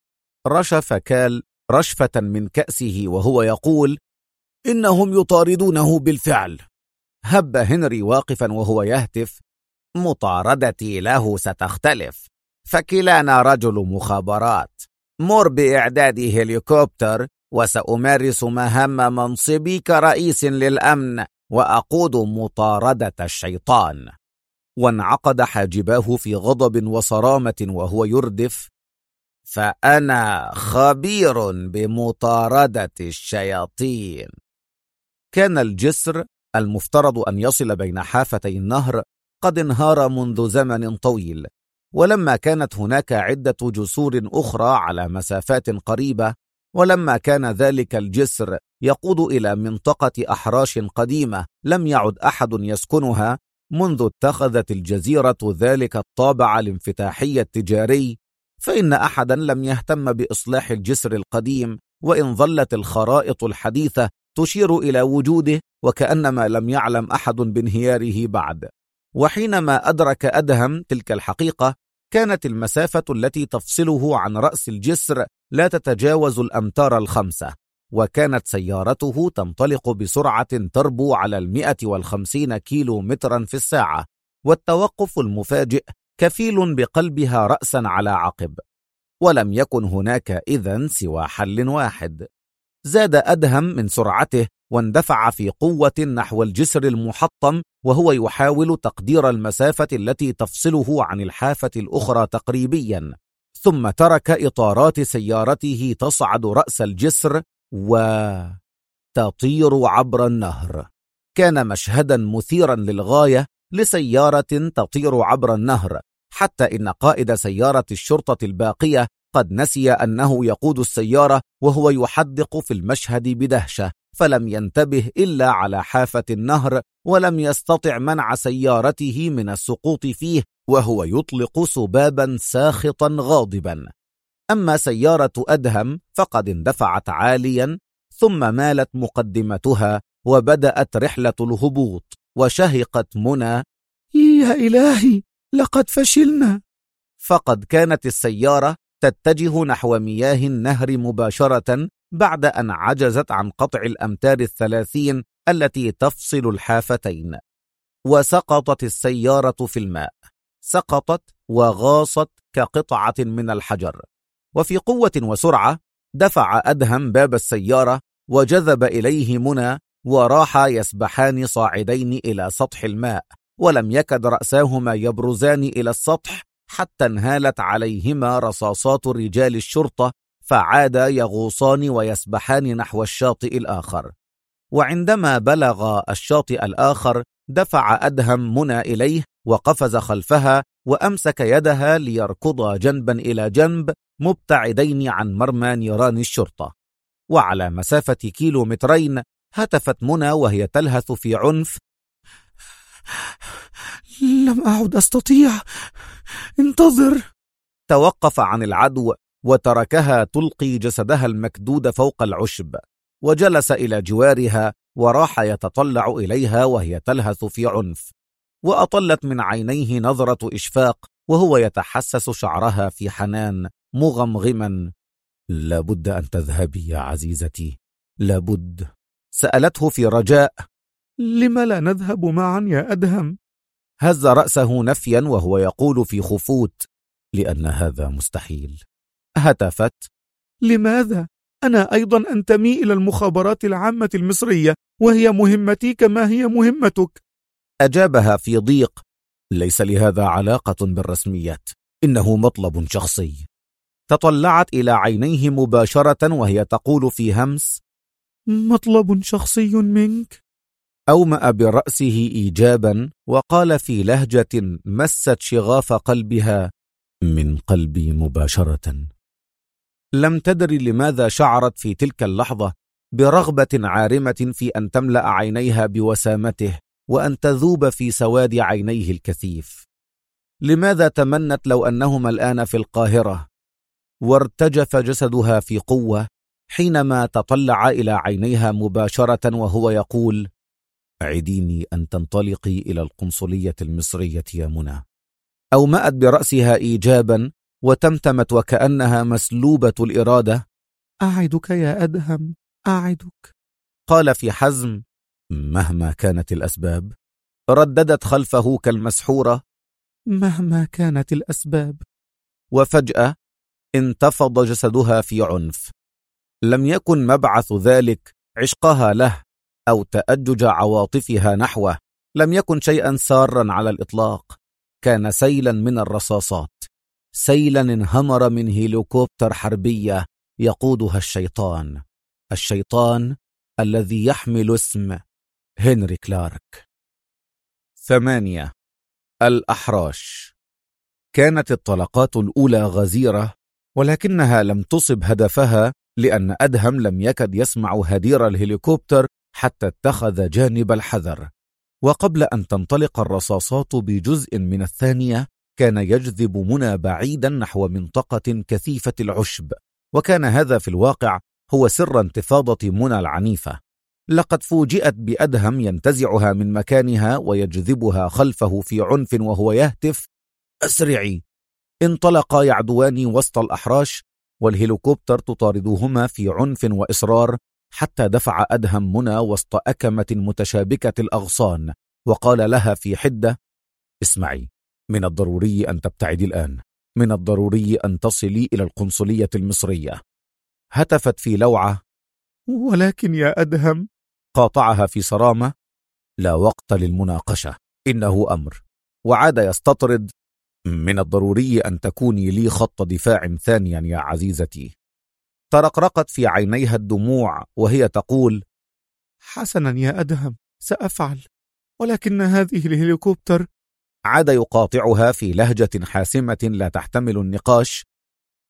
رشف كال رشفة من كأسه وهو يقول: إنهم يطاردونه بالفعل. هب هنري واقفا وهو يهتف: مطاردتي له ستختلف، فكلانا رجل مخابرات. مر بإعداد هليكوبتر وسأمارس مهام منصبي كرئيس للأمن وأقود مطاردة الشيطان. وانعقد حاجباه في غضب وصرامة وهو يردف: فأنا خبير بمطاردة الشياطين. كان الجسر المفترض أن يصل بين حافتي النهر قد انهار منذ زمن طويل، ولما كانت هناك عدة جسور أخرى على مسافات قريبة، ولما كان ذلك الجسر يقود إلى منطقة أحراش قديمة لم يعد أحد يسكنها منذ اتخذت الجزيرة ذلك الطابع الانفتاحي التجاري، فإن أحدا لم يهتم بإصلاح الجسر القديم، وإن ظلت الخرائط الحديثة تشير إلى وجوده وكأنما لم يعلم أحد بانهياره بعد. وحينما أدرك أدهم تلك الحقيقة، كانت المسافة التي تفصله عن رأس الجسر لا تتجاوز الأمتار 5، وكانت سيارته تنطلق بسرعة تربو على 150 كيلو مترا في الساعة، والتوقف المفاجئ كفيل بقلبها رأسا على عقب. ولم يكن هناك إذن سوى حل واحد. زاد أدهم من سرعته واندفع في قوة نحو الجسر المحطم وهو يحاول تقدير المسافة التي تفصله عن الحافة الأخرى تقريبيا، ثم ترك إطارات سيارته تصعد رأس الجسر وتطير عبر النهر. كان مشهدا مثيرا للغاية لسيارة تطير عبر النهر، حتى إن قائد سيارة الشرطة الباقية قد نسي أنه يقود السيارة وهو يحدق في المشهد بدهشة، فلم ينتبه إلا على حافة النهر، ولم يستطع منع سيارته من السقوط فيه وهو يطلق سبابا ساخطا غاضبا. أما سيارة أدهم فقد اندفعت عاليا، ثم مالت مقدمتها وبدأت رحلة الهبوط، وشهقت منى: يا إلهي، لقد فشلنا. فقد كانت السيارة تتجه نحو مياه النهر مباشرة بعد أن عجزت عن قطع الأمتار 30 التي تفصل الحافتين، وسقطت السيارة في الماء. سقطت وغاصت كقطعة من الحجر، وفي قوة وسرعة دفع أدهم باب السيارة وجذب إليه منى، وراحا يسبحان صاعدين إلى سطح الماء، ولم يكد رأساهما يبرزان إلى السطح حتى انهالت عليهما رصاصات رجال الشرطة، فعادا يغوصان ويسبحان نحو الشاطئ الآخر. وعندما بلغ الشاطئ الآخر دفع أدهم منى إليه وقفز خلفها وأمسك يدها ليركضا جنبا إلى جنب مبتعدين عن مرمى نيران الشرطة. وعلى مسافة 2 كيلومترين هتفت منى وهي تلهث في عنف: لم أعد أستطيع، انتظر. توقف عن العدو وتركها تلقي جسدها المكدود فوق العشب، وجلس إلى جوارها وراح يتطلع إليها وهي تلهث في عنف، وأطلت من عينيه نظرة إشفاق وهو يتحسس شعرها في حنان، مغمغما: لابد أن تذهبي يا عزيزتي، لابد. سألته في رجاء: لم لا نذهب معا يا أدهم؟ هز رأسه نفيا وهو يقول في خفوت: لأن هذا مستحيل. هتفت: لماذا؟ أنا أيضا أنتمي إلى المخابرات العامة المصرية، وهي مهمتي كما هي مهمتك. أجابها في ضيق: ليس لهذا علاقة بالرسميات، إنه مطلب شخصي. تطلعت إلى عينيه مباشرة وهي تقول في همس: مطلب شخصي منك؟ أومأ برأسه إيجابا وقال في لهجة مست شغاف قلبها: من قلبي مباشرة. لم تدر لماذا شعرت في تلك اللحظة برغبة عارمة في أن تملأ عينيها بوسامته وأن تذوب في سواد عينيه الكثيف. لماذا تمنت لو أنهما الآن في القاهرة؟ وارتجف جسدها في قوة حينما تطلع إلى عينيها مباشرة وهو يقول: أعديني أن تنطلقي إلى القنصلية المصرية يا منى. أومأت برأسها إيجابا وتمتمت وكأنها مسلوبة الإرادة: أعدك يا أدهم، أعدك. قال في حزم: مهما كانت الأسباب. رددت خلفه كالمسحورة: مهما كانت الأسباب. وفجأة انتفض جسدها في عنف. لم يكن مبعث ذلك عشقها له أو تأجج عواطفها نحوه، لم يكن شيئا سارا على الإطلاق. كان سيلا من الرصاصات، سيلا انهمر من هليكوبتر حربية يقودها الشيطان، الشيطان الذي يحمل اسم هنري كلارك. 8. الأحراش. كانت الطلقات الأولى غزيرة، ولكنها لم تصب هدفها، لأن أدهم لم يكد يسمع هدير الهليكوبتر حتى اتخذ جانب الحذر. وقبل أن تنطلق الرصاصات بجزء من الثانية كان يجذب منى بعيدا نحو منطقة كثيفة العشب، وكان هذا في الواقع هو سر انتفاضة منى العنيفة. لقد فوجئت بأدهم ينتزعها من مكانها ويجذبها خلفه في عنف وهو يهتف: أسرعي! انطلقا يعدوان وسط الأحراش، والهليكوبتر تطاردهما في عنف وإصرار، حتى دفع أدهم منى وسط أكمة متشابكة الأغصان، وقال لها في حدة: اسمعي، من الضروري أن تبتعدي الآن، من الضروري أن تصلي إلى القنصلية المصرية. هتفت في لوعة: ولكن يا أدهم. قاطعها في صرامة: لا وقت للمناقشة، إنه أمر. وعاد يستطرد: من الضروري أن تكوني لي خط دفاع ثانيا يا عزيزتي. ترقرقت في عينيها الدموع وهي تقول: حسنا يا أدهم، سأفعل، ولكن هذه الهليكوبتر. عاد يقاطعها في لهجة حاسمة لا تحتمل النقاش: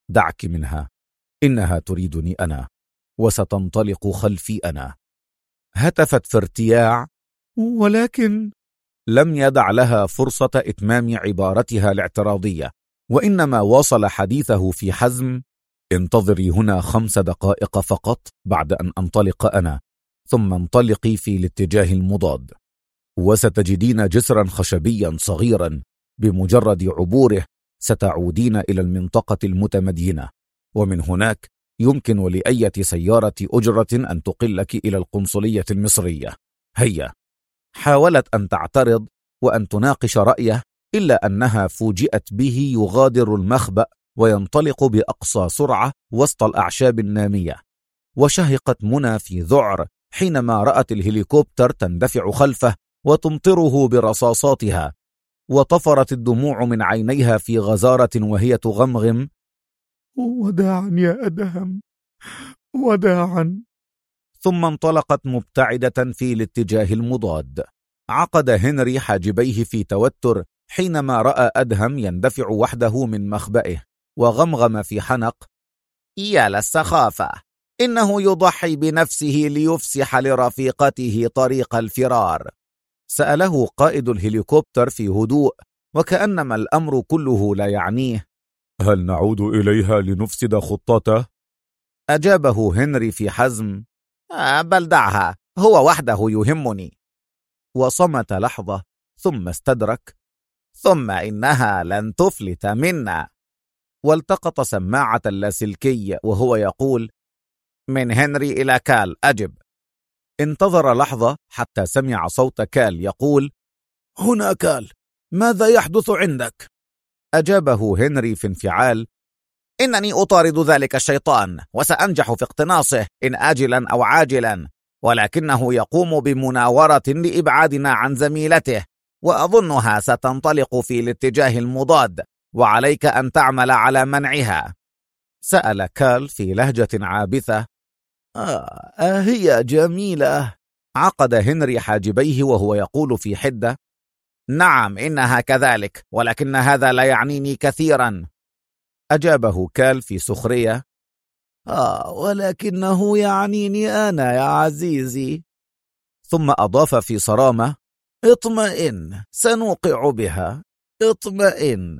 دعك منها، إنها تريدني أنا وستنطلق خلفي أنا. هتفت في ارتياع، ولكن لم يدع لها فرصة إتمام عبارتها الاعتراضية، وإنما واصل حديثه في حزم: انتظري هنا 5 دقائق فقط بعد أن أنطلق أنا، ثم انطلقي في الاتجاه المضاد، وستجدين جسرا خشبيا صغيرا بمجرد عبوره ستعودين إلى المنطقة المتمدينة، ومن هناك يمكن لأية سيارة أجرة أن تقلك إلى القنصلية المصرية. هيا. حاولت أن تعترض وأن تناقش رأيه، إلا أنها فوجئت به يغادر المخبأ وينطلق بأقصى سرعة وسط الأعشاب النامية. وشهقت منى في ذعر حينما رأت الهليكوبتر تندفع خلفه وتمطره برصاصاتها، وطفرت الدموع من عينيها في غزارة وهي تغمغم: وداعا يا أدهم، وداعا. ثم انطلقت مبتعدة في الاتجاه المضاد. عقد هنري حاجبيه في توتر حينما رأى أدهم يندفع وحده من مخبئه، وغمغم في حنق: يا للسخافة، إنه يضحي بنفسه ليفسح لرفيقته طريق الفرار. سأله قائد الهليكوبتر في هدوء وكأنما الأمر كله لا يعنيه: هل نعود إليها لنفسد خطته؟ أجابه هنري في حزم: بل دعها، هو وحده يهمني. وصمت لحظة ثم استدرك: ثم إنها لن تفلت منا. والتقط سماعة اللاسلكي وهو يقول: من هنري إلى كال، أجب. انتظر لحظة حتى سمع صوت كال يقول: هنا كال، ماذا يحدث عندك؟ أجابه هنري في انفعال: إنني أطارد ذلك الشيطان وسأنجح في اقتناصه إن آجلا أو عاجلا، ولكنه يقوم بمناورة لإبعادنا عن زميلته، وأظنها ستنطلق في الاتجاه المضاد، وعليك أن تعمل على منعها. سأل كال في لهجة عابثة: هي جميلة؟ عقد هنري حاجبيه وهو يقول في حدة: نعم إنها كذلك، ولكن هذا لا يعنيني كثيرا. أجابه كال في سخرية: ولكنه يعنيني أنا يا عزيزي. ثم أضاف في صرامة: اطمئن، سنوقع بها، اطمئن.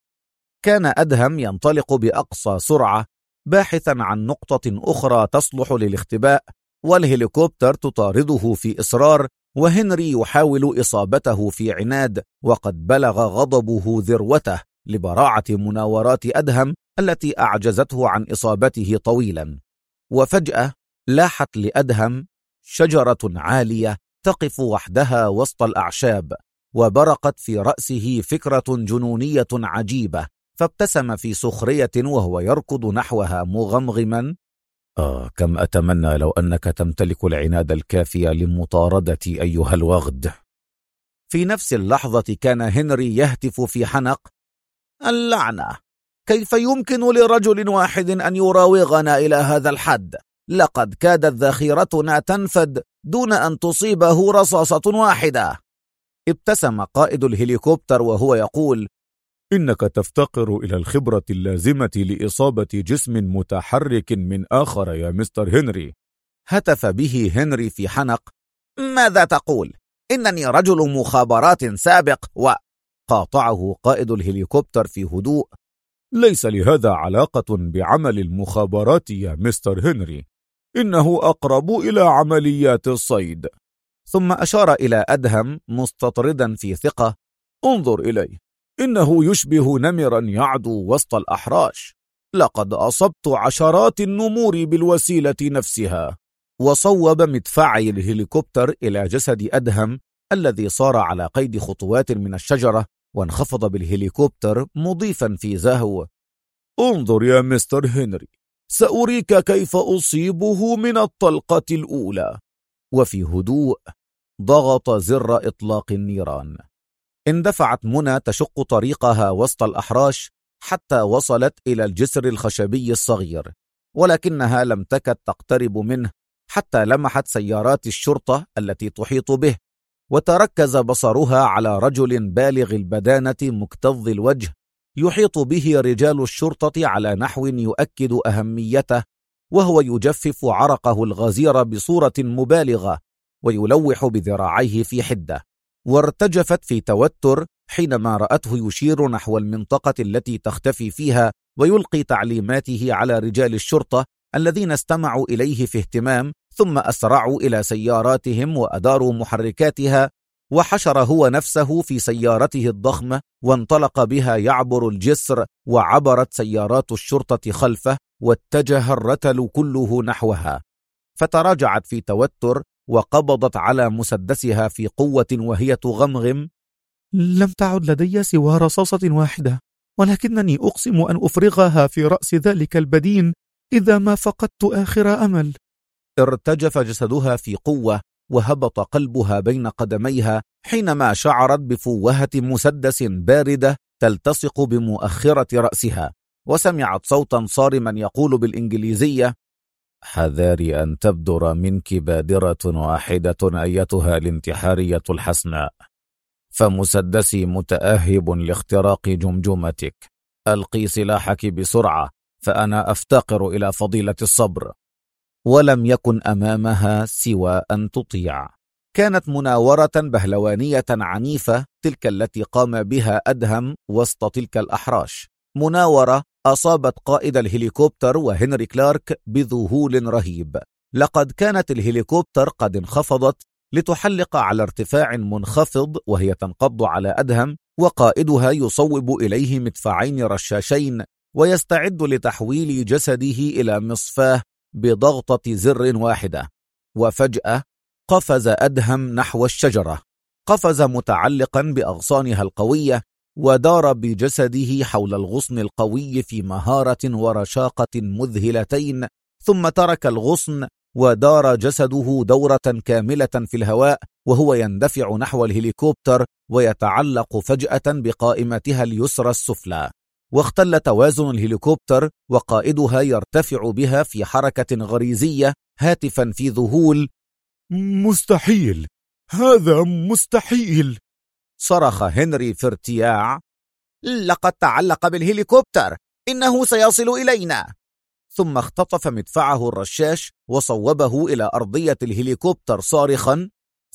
كان أدهم ينطلق بأقصى سرعة باحثا عن نقطة أخرى تصلح للاختباء، والهليكوبتر تطارده في إصرار، وهنري يحاول إصابته في عناد، وقد بلغ غضبه ذروته لبراعة مناورات أدهم التي أعجزته إصابته إصابته طويلا. وفجأة لاحت لأدهم شجرة عالية تقف وحدها وسط الأعشاب، وبرقت في رأسه فكرة جنونية عجيبة، فابتسم في سخرية وهو يركض نحوها مغمغما: كم أتمنى لو أنك تمتلك العناد الكافي لمطاردتي أيها الوغد. في نفس اللحظة كان هنري يهتف في حنق: اللعنة! كيف يمكن لرجل واحد أن يراوغنا إلى هذا الحد؟ لقد كادت ذخيرتنا تنفد دون أن تصيبه رصاصة واحدة. ابتسم قائد الهليكوبتر وهو يقول: إنك تفتقر إلى الخبرة اللازمة لإصابة جسم متحرك من آخر يا مستر هنري. هتف به هنري في حنق: ماذا تقول؟ إنني رجل مخابرات سابق. وقاطعه قائد الهليكوبتر في هدوء: ليس لهذا علاقة بعمل المخابرات يا مستر هنري، إنه أقرب إلى عمليات الصيد. ثم أشار إلى أدهم مستطردا في ثقة: انظر إليه، إنه يشبه نمرا يعدو وسط الأحراش. لقد أصبت عشرات النمور بالوسيلة نفسها. وصوب مدفعي الهليكوبتر إلى جسد أدهم الذي صار على قيد خطوات من الشجرة، وانخفض بالهليكوبتر مضيفا في زهو: انظر يا مستر هنري، سأريك كيف أصيبه من الطلقة الأولى. وفي هدوء ضغط زر إطلاق النيران. اندفعت منى تشق طريقها وسط الأحراش حتى وصلت إلى الجسر الخشبي الصغير، ولكنها لم تكد تقترب منه حتى لمحت سيارات الشرطة التي تحيط به، وتركز بصرها على رجل بالغ البدانة مكتظ الوجه يحيط به رجال الشرطة على نحو يؤكد أهميته، وهو يجفف عرقه الغزير بصورة مبالغة ويلوح بذراعيه في حدة، وارتجفت في توتر حينما رأته يشير نحو المنطقة التي تختفي فيها ويلقي تعليماته على رجال الشرطة الذين استمعوا إليه في اهتمام، ثم أسرعوا إلى سياراتهم وأداروا محركاتها، وحشر هو نفسه في سيارته الضخمة وانطلق بها يعبر الجسر، وعبرت سيارات الشرطة خلفه واتجه الرتل كله نحوها، فتراجعت في توتر وقبضت على مسدسها في قوة وهي تغمغم: لم تعد لدي سوى رصاصة واحدة، ولكنني أقسم أن أفرغها في رأس ذلك البدين إذا ما فقدت آخر أمل. ارتجف جسدها في قوة وهبط قلبها بين قدميها حينما شعرت بفوهة مسدس باردة تلتصق بمؤخرة رأسها، وسمعت صوتا صارما يقول بالإنجليزية: حذاري أن تبدر منك بادرة واحدة أيتها الانتحارية الحسناء، فمسدسي متأهب لاختراق جمجمتك. ألقي سلاحك بسرعة، فأنا أفتقر إلى فضيلة الصبر. ولم يكن أمامها سوى أن تطيع. كانت مناورة بهلوانية عنيفة تلك التي قام بها أدهم وسط تلك الأحراش، مناورة أصابت قائد الهليكوبتر وهنري كلارك بذهول رهيب. لقد كانت الهليكوبتر قد انخفضت لتحلق على ارتفاع منخفض وهي تنقض على أدهم، وقائدها يصوب إليه مدفعين رشاشين ويستعد لتحويل جسده إلى مصفاه بضغطة زر واحدة. وفجأة قفز أدهم نحو الشجرة، قفز متعلقا بأغصانها القوية، ودار بجسده حول الغصن القوي في مهارة ورشاقة مذهلتين، ثم ترك الغصن ودار جسده دورة كاملة في الهواء وهو يندفع نحو الهليكوبتر ويتعلق فجأة بقائمتها اليسرى السفلى، واختل توازن الهليكوبتر وقائدها يرتفع بها في حركة غريزية هاتفا في ذهول: مستحيل، هذا مستحيل! صرخ هنري في ارتياع: لقد تعلق بالهليكوبتر، إنه سيصل إلينا. ثم اختطف مدفعه الرشاش وصوبه إلى أرضية الهليكوبتر صارخا: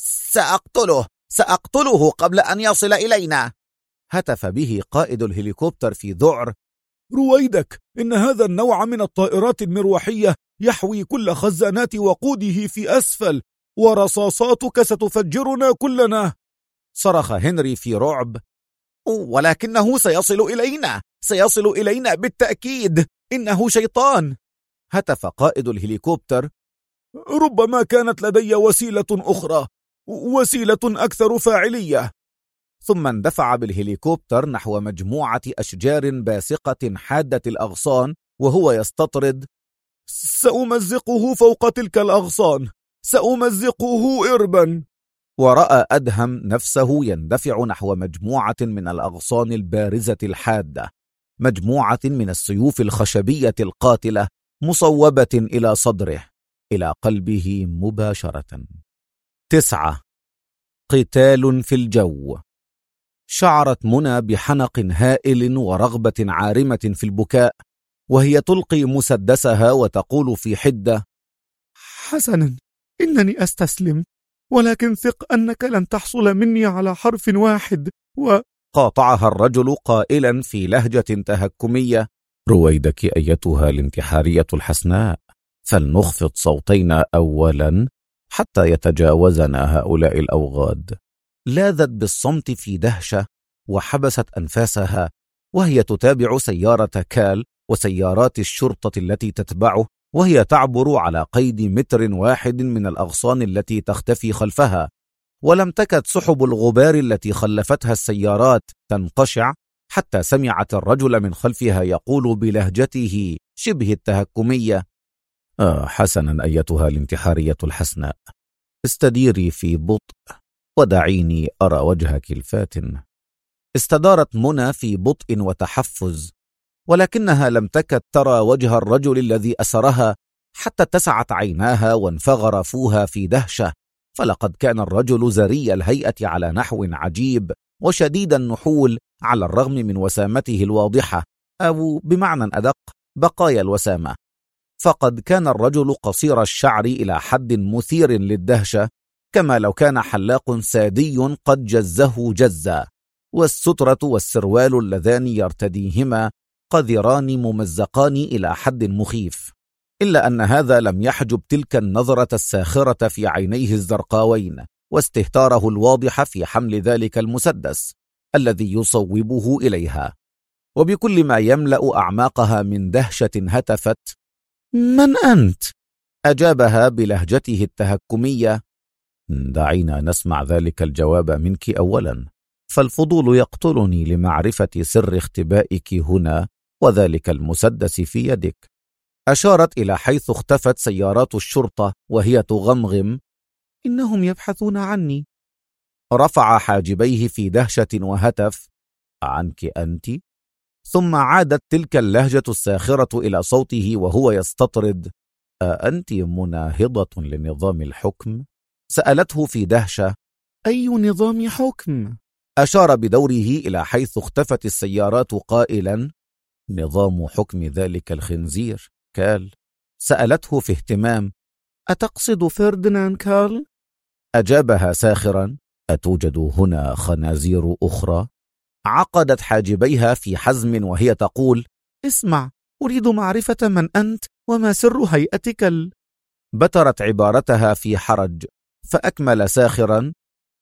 سأقتله قبل أن يصل إلينا. هتف به قائد الهليكوبتر في ذعر: رويدك، إن هذا النوع من الطائرات المروحية يحوي كل خزانات وقوده في أسفل، ورصاصاتك ستفجرنا كلنا. صرخ هنري في رعب: ولكنه سيصل إلينا بالتأكيد، إنه شيطان. هتف قائد الهليكوبتر: ربما كانت لدي وسيلة أخرى، وسيلة أكثر فاعلية. ثم اندفع بالهليكوبتر نحو مجموعة أشجار باسقة حادة الأغصان وهو يستطرد: سأمزقه فوق تلك الأغصان، سأمزقه إربا. ورأى أدهم نفسه يندفع نحو مجموعة من الأغصان البارزة الحادة، مجموعة من السيوف الخشبية القاتلة مصوبة إلى صدره، إلى قلبه مباشرة. 9. قتال في الجو. شعرت منى بحنق هائل ورغبة عارمة في البكاء، وهي تلقي مسدسها وتقول في حدة: حسنا، إنني أستسلم، ولكن ثق أنك لن تحصل مني على حرف واحد. قاطعها الرجل قائلا في لهجة تهكمية: رويدك أيتها الانتحارية الحسناء، فلنخفض صوتينا أولا حتى يتجاوزنا هؤلاء الأوغاد. لاذت بالصمت في دهشة وحبست أنفاسها وهي تتابع سيارة كال وسيارات الشرطة التي تتبعه، وهي تعبر على قيد متر واحد من الأغصان التي تختفي خلفها. ولم تكد سحب الغبار التي خلفتها السيارات تنقشع حتى سمعت الرجل من خلفها يقول بلهجته شبه التهكمية: حسنا أيتها الانتحارية الحسناء، استديري في بطء ودعيني أرى وجهك الفاتن. استدارت منى في بطء وتحفز، ولكنها لم تكد ترى وجه الرجل الذي أسرها حتى اتسعت عيناها وانفغر فوها في دهشة، فلقد كان الرجل زري الهيئة على نحو عجيب، وشديد النحول على الرغم من وسامته الواضحة، أو بمعنى أدق بقايا الوسامة. فقد كان الرجل قصير الشعر إلى حد مثير للدهشة، كما لو كان حلاق سادي قد جزه جزا، والسترة والسروال اللذان يرتديهما قذران ممزقان إلى حد مخيف، إلا أن هذا لم يحجب تلك النظرة الساخرة في عينيه الزرقاوين واستهتاره الواضح في حمل ذلك المسدس الذي يصوبه إليها. وبكل ما يملأ أعماقها من دهشة هتفت: من أنت؟ أجابها بلهجته التهكمية: دعينا نسمع ذلك الجواب منك أولا، فالفضول يقتلني لمعرفة سر اختبائك هنا وذلك المسدس في يدك. أشارت إلى حيث اختفت سيارات الشرطة وهي تغمغم: إنهم يبحثون عني. رفع حاجبيه في دهشة وهتف: عنك أنت؟ ثم عادت تلك اللهجة الساخرة إلى صوته وهو يستطرد: أأنت مناهضة لنظام الحكم؟ سألته في دهشة: أي نظام حكم؟ أشار بدوره إلى حيث اختفت السيارات قائلا: نظام حكم ذلك الخنزير كال. سألته في اهتمام: أتقصد فرديناند كارل؟ أجابها ساخرا: أتوجد هنا خنازير أخرى؟ عقدت حاجبيها في حزم وهي تقول: اسمع، أريد معرفة من أنت وما سر هيئتك بترت عبارتها في حرج، فأكمل ساخرا: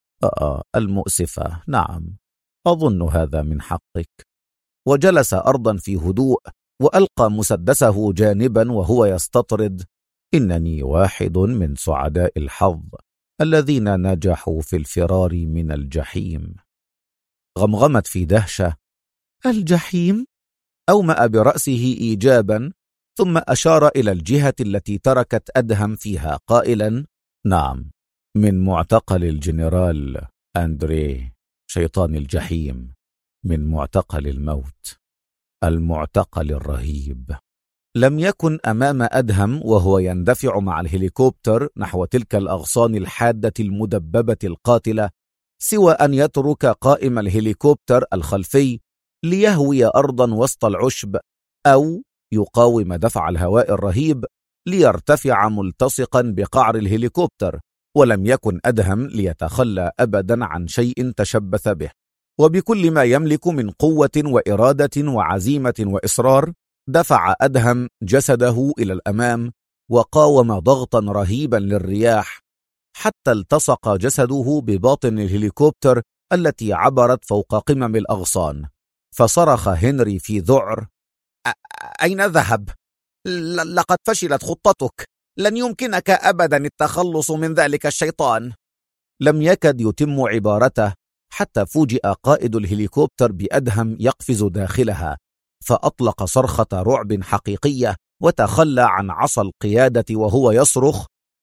المؤسفة، نعم، أظن هذا من حقك. وجلس أرضا في هدوء وألقى مسدسه جانبا وهو يستطرد: إنني واحد من سعداء الحظ الذين نجحوا في الفرار من الجحيم. غمغمت في دهشة: الجحيم؟ أومأ برأسه إيجابا، ثم أشار إلى الجهة التي تركت أدهم فيها قائلا: نعم، من معتقل الجنرال أندري، شيطان الجحيم، من معتقل الموت، المعتقل الرهيب. لم يكن أمام أدهم وهو يندفع مع الهليكوبتر نحو تلك الأغصان الحادة المدببة القاتلة سوى أن يترك قائم الهليكوبتر الخلفي ليهوي أرضا وسط العشب، أو يقاوم دفع الهواء الرهيب ليرتفع ملتصقا بقعر الهليكوبتر. ولم يكن أدهم ليتخلى أبدا عن شيء تشبث به، وبكل ما يملك من قوة وإرادة وعزيمة وإصرار دفع أدهم جسده إلى الأمام وقاوم ضغطا رهيبا للرياح حتى التصق جسده بباطن الهليكوبتر التي عبرت فوق قمم الأغصان. فصرخ هنري في ذعر: أين ذهب؟ لقد فشلت خطتك، لن يمكنك أبدا التخلص من ذلك الشيطان. لم يكد يتم عبارته حتى فوجئ قائد الهليكوبتر بأدهم يقفز داخلها، فأطلق صرخة رعب حقيقية وتخلى عن عصا القيادة وهو يصرخ: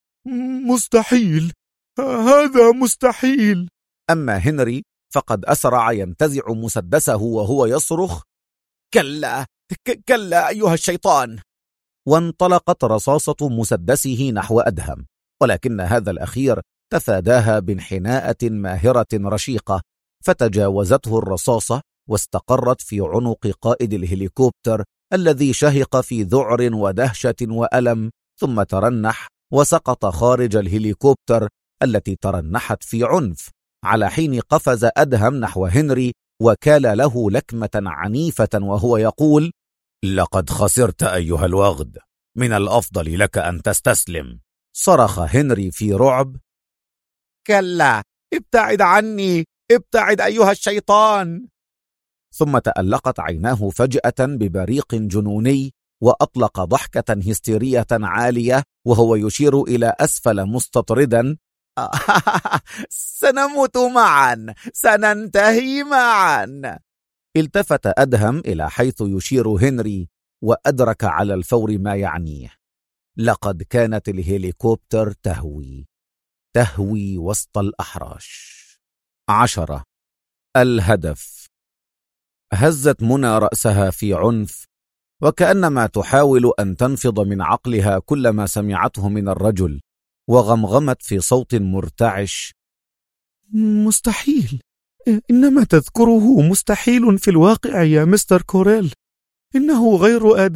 مستحيل، هذا مستحيل. أما هنري فقد أسرع ينتزع مسدسه وهو يصرخ: كلا كلا أيها الشيطان. وانطلقت رصاصة مسدسه نحو أدهم، ولكن هذا الأخير تفاداها بانحناءة ماهرة رشيقة، فتجاوزته الرصاصة واستقرت في عنق قائد الهليكوبتر الذي شهق في ذعر ودهشة وألم، ثم ترنح وسقط خارج الهليكوبتر التي ترنحت في عنف، على حين قفز أدهم نحو هنري وكال له لكمة عنيفة وهو يقول: لقد خسرت أيها الوغد، من الأفضل لك أن تستسلم. صرخ هنري في رعب: كلا، ابتعد عني، ابتعد أيها الشيطان. ثم تألقت عيناه فجأة ببريق جنوني وأطلق ضحكة هستيرية عالية وهو يشير إلى أسفل مستطردا: سنموت معا، سننتهي معا. التفت أدهم إلى حيث يشير هنري وأدرك على الفور ما يعنيه. لقد كانت الهليكوبتر تهوي وسط الأحراش. 10. الهدف. هزت منى رأسها في عنف، وكأنما تحاول أن تنفض من عقلها كل ما سمعته من الرجل، وغمغمت في صوت مرتعش: مستحيل، إنما تذكره مستحيل في الواقع يا مستر كوريل. إنه غير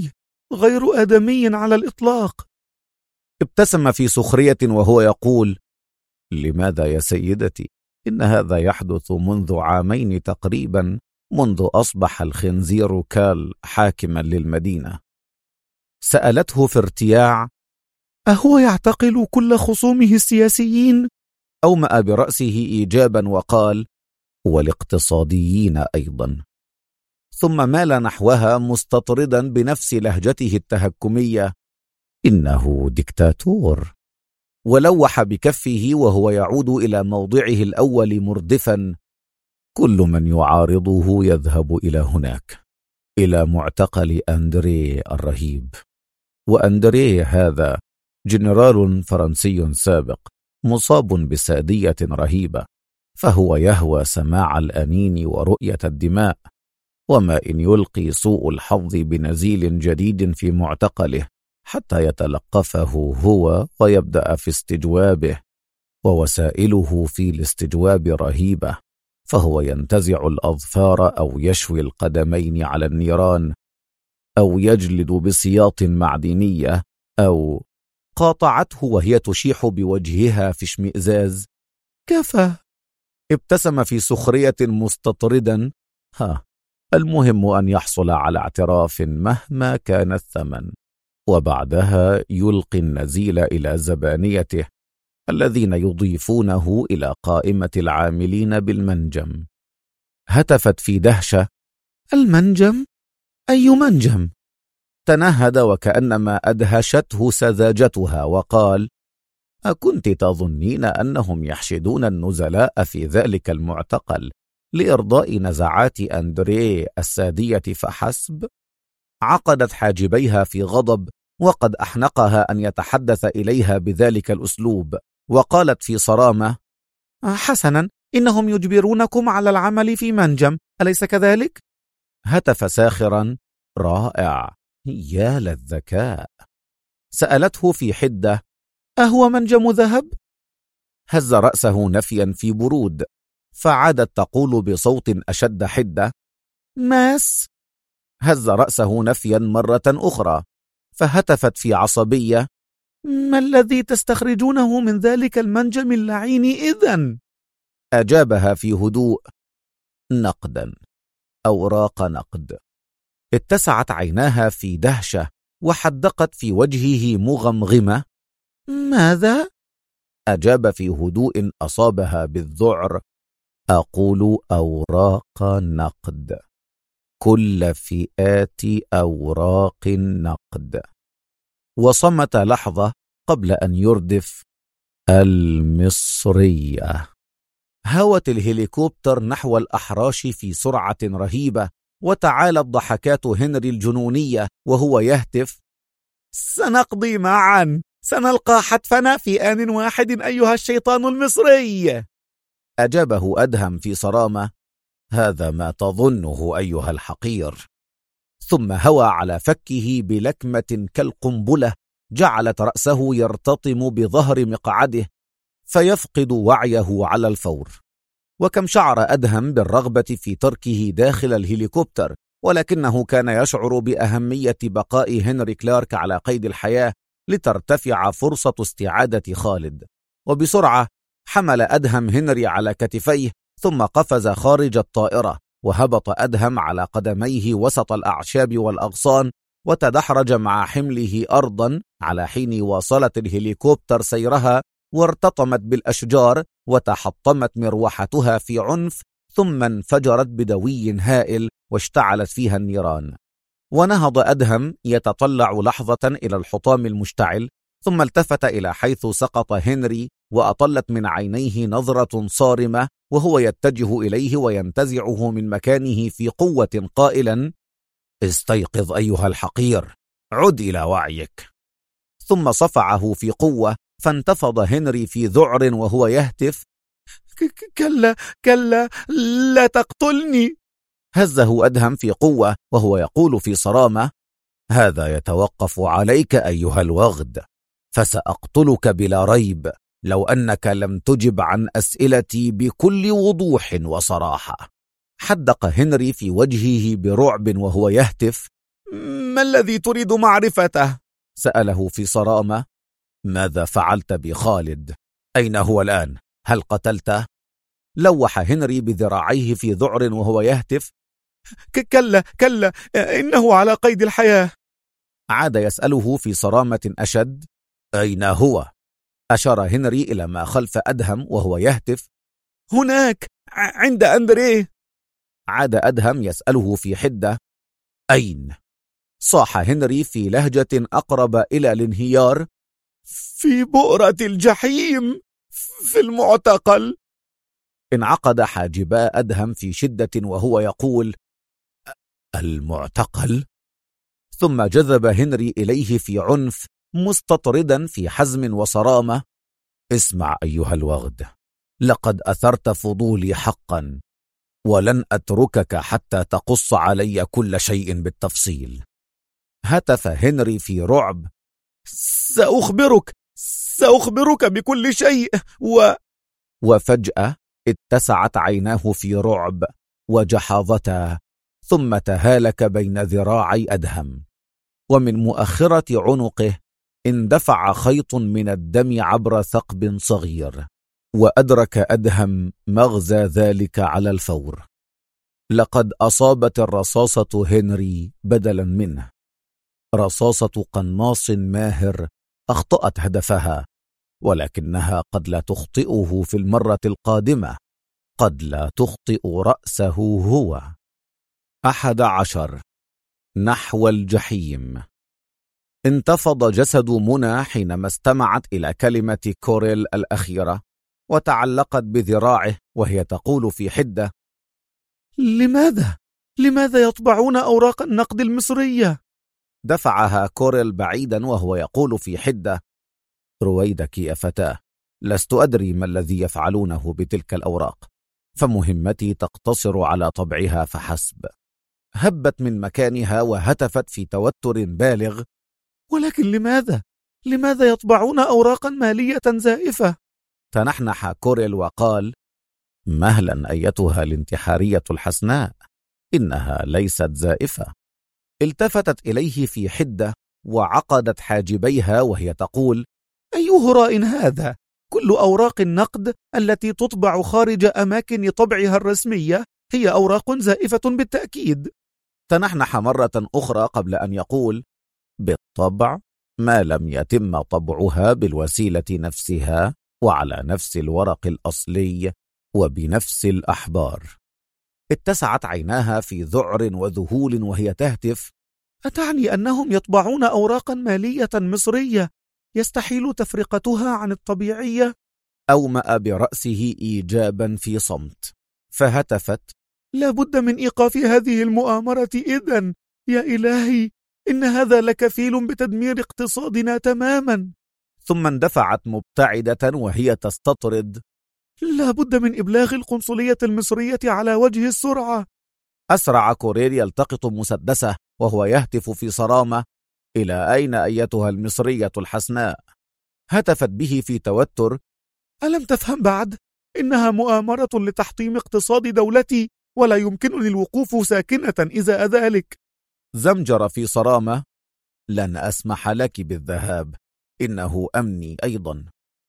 آدمي على الإطلاق. ابتسم في سخرية وهو يقول: لماذا يا سيدتي؟ إن هذا يحدث منذ 2 عام تقريبا، منذ أصبح الخنزير كال حاكما للمدينة. سألته في ارتياع: أهو يعتقل كل خصومه السياسيين؟ أومأ برأسه إيجابا وقال: والاقتصاديين أيضا. ثم مال نحوها مستطردا بنفس لهجته التهكمية: إنه ديكتاتور. ولوح بكفه وهو يعود إلى موضعه الأول مردفا: كل من يعارضه يذهب إلى هناك، إلى معتقل أندريه الرهيب. وأندريه هذا جنرال فرنسي سابق، مصاب بسادية رهيبة، فهو يهوى سماع الأنين ورؤية الدماء. وما إن يلقي سوء الحظ بنزيل جديد في معتقله حتى يتلقفه هو ويبدأ في استجوابه، ووسائله في الاستجواب رهيبة، فهو ينتزع الأظفار أو يشوي القدمين على النيران، أو يجلد بسياط معدنية، أو قاطعته وهي تشيح بوجهها في اشمئزاز: كفى. ابتسم في سخرية مستطردا: المهم أن يحصل على اعتراف مهما كان الثمن، وبعدها يلقي النزيل إلى زبانيته الذين يضيفونه إلى قائمة العاملين بالمنجم. هتفت في دهشة: المنجم؟ أي منجم؟ تنهد وكأنما أدهشته سذاجتها وقال: أكنت تظنين أنهم يحشدون النزلاء في ذلك المعتقل لإرضاء نزعات أندريه السادية فحسب؟ عقدت حاجبيها في غضب، وقد أحنقها أن يتحدث إليها بذلك الأسلوب، وقالت في صرامة: حسنا، إنهم يجبرونكم على العمل في منجم، أليس كذلك؟ هتف ساخرا: رائع، يا للذكاء. سألته في حدة: أهو منجم ذهب؟ هز رأسه نفيا في برود، فعادت تقول بصوت أشد حدة: ماس. هز رأسه نفيا مرة أخرى، فهتفت في عصبية: ما الذي تستخرجونه من ذلك المنجم اللعين إذن؟ أجابها في هدوء: نقدا، أوراق نقد. اتسعت عيناها في دهشة وحدقت في وجهه مغمغمة: ماذا؟ أجاب في هدوء أصابها بالذعر: أقول أوراق نقد، كل فئات أوراق نقد. وصمت لحظة قبل أن يردف: المصرية. هوت الهليكوبتر نحو الأحراش في سرعة رهيبة، وتعالت ضحكات هنري الجنونية وهو يهتف: سنقضي معا، سنلقى حتفنا في آن واحد أيها الشيطان المصري. أجابه أدهم في صرامة: هذا ما تظنه أيها الحقير. ثم هوى على فكه بلكمة كالقنبلة جعلت رأسه يرتطم بظهر مقعده فيفقد وعيه على الفور. وكم شعر أدهم بالرغبة في تركه داخل الهليكوبتر، ولكنه كان يشعر بأهمية بقاء هنري كلارك على قيد الحياة لترتفع فرصة استعادة خالد. وبسرعة حمل أدهم هنري على كتفيه، ثم قفز خارج الطائرة، وهبط أدهم على قدميه وسط الأعشاب والأغصان، وتدحرج مع حمله أرضا على حين واصلت الهليكوبتر سيرها، وارتطمت بالأشجار، وتحطمت مروحتها في عنف، ثم انفجرت بدوي هائل واشتعلت فيها النيران. ونهض أدهم يتطلع لحظة إلى الحطام المشتعل، ثم التفت إلى حيث سقط هنري، وأطلت من عينيه نظرة صارمة وهو يتجه إليه وينتزعه من مكانه في قوة قائلا: استيقظ أيها الحقير، عد إلى وعيك. ثم صفعه في قوة، فانتفض هنري في ذعر وهو يهتف: كلا لا تقتلني. هزه أدهم في قوة وهو يقول في صرامة: هذا يتوقف عليك أيها الوغد، فسأقتلك بلا ريب، لو أنك لم تجب عن أسئلتي بكل وضوح وصراحة. حدق هنري في وجهه برعب وهو يهتف: ما الذي تريد معرفته؟ سأله في صرامة: ماذا فعلت بخالد؟ أين هو الآن؟ هل قتلته؟ لوح هنري بذراعيه في ذعر وهو يهتف: كلا إنه على قيد الحياة. عاد يسأله في صرامة أشد: أين هو؟ أشار هنري إلى ما خلف أدهم وهو يهتف: هناك عند أندريه. عاد أدهم يسأله في حدة: أين؟ صاح هنري في لهجة أقرب إلى الانهيار: في بؤرة الجحيم، في المعتقل. انعقد حاجبا أدهم في شدة وهو يقول: المعتقل؟ ثم جذب هنري إليه في عنف مستطردا في حزم وصرامة: اسمع أيها الوغد، لقد أثرت فضولي حقا، ولن أتركك حتى تقص علي كل شيء بالتفصيل. هتف هنري في رعب: سأخبرك بكل شيء. وفجأة اتسعت عيناه في رعب وجحظتا، ثم تهالك بين ذراعي أدهم، ومن مؤخرة عنقه اندفع خيط من الدم عبر ثقب صغير، وأدرك أدهم مغزى ذلك على الفور. لقد أصابت الرصاصة هنري بدلا منه، رصاصة قناص ماهر أخطأت هدفها، ولكنها قد لا تخطئه في المرة القادمة، قد لا تخطئ رأسه هو. 11. نحو الجحيم. انتفض جسد منى حينما استمعت إلى كلمة كوريل الأخيرة، وتعلقت بذراعه وهي تقول في حدة: لماذا يطبعون أوراق النقد المصرية؟ دفعها كوريل بعيدا وهو يقول في حدة: رويدك يا فتاة، لست أدري ما الذي يفعلونه بتلك الأوراق، فمهمتي تقتصر على طبعها فحسب. هبت من مكانها وهتفت في توتر بالغ: ولكن لماذا يطبعون أوراقا مالية زائفة؟ تنحنح كوريل وقال: مهلا أيتها الانتحارية الحسناء، إنها ليست زائفة. التفتت إليه في حدة وعقدت حاجبيها وهي تقول: أي هراء هذا؟ كل أوراق النقد التي تطبع خارج أماكن طبعها الرسمية هي أوراق زائفة بالتأكيد. تنحنح مرة أخرى قبل أن يقول: بالطبع، ما لم يتم طبعها بالوسيلة نفسها وعلى نفس الورق الأصلي وبنفس الأحبار. اتسعت عيناها في ذعر وذهول وهي تهتف: أتعني أنهم يطبعون أوراقا مالية مصرية يستحيل تفرقتها عن الطبيعية؟ أومأ برأسه إيجابا في صمت، فهتفت: لا بد من إيقاف هذه المؤامرة إذن، يا إلهي، إن هذا لكفيل بتدمير اقتصادنا تماما. ثم اندفعت مبتعدة وهي تستطرد: لا بد من إبلاغ القنصلية المصرية على وجه السرعة. أسرع كوريل يلتقط مسدسه وهو يهتف في صرامة: إلى أين أيتها المصرية الحسناء؟ هتفت به في توتر: ألم تفهم بعد؟ إنها مؤامرة لتحطيم اقتصاد دولتي، ولا يمكنني الوقوف ساكنة إزاء ذلك. زمجر في صرامة: لن أسمح لك بالذهاب، إنه أمني أيضا.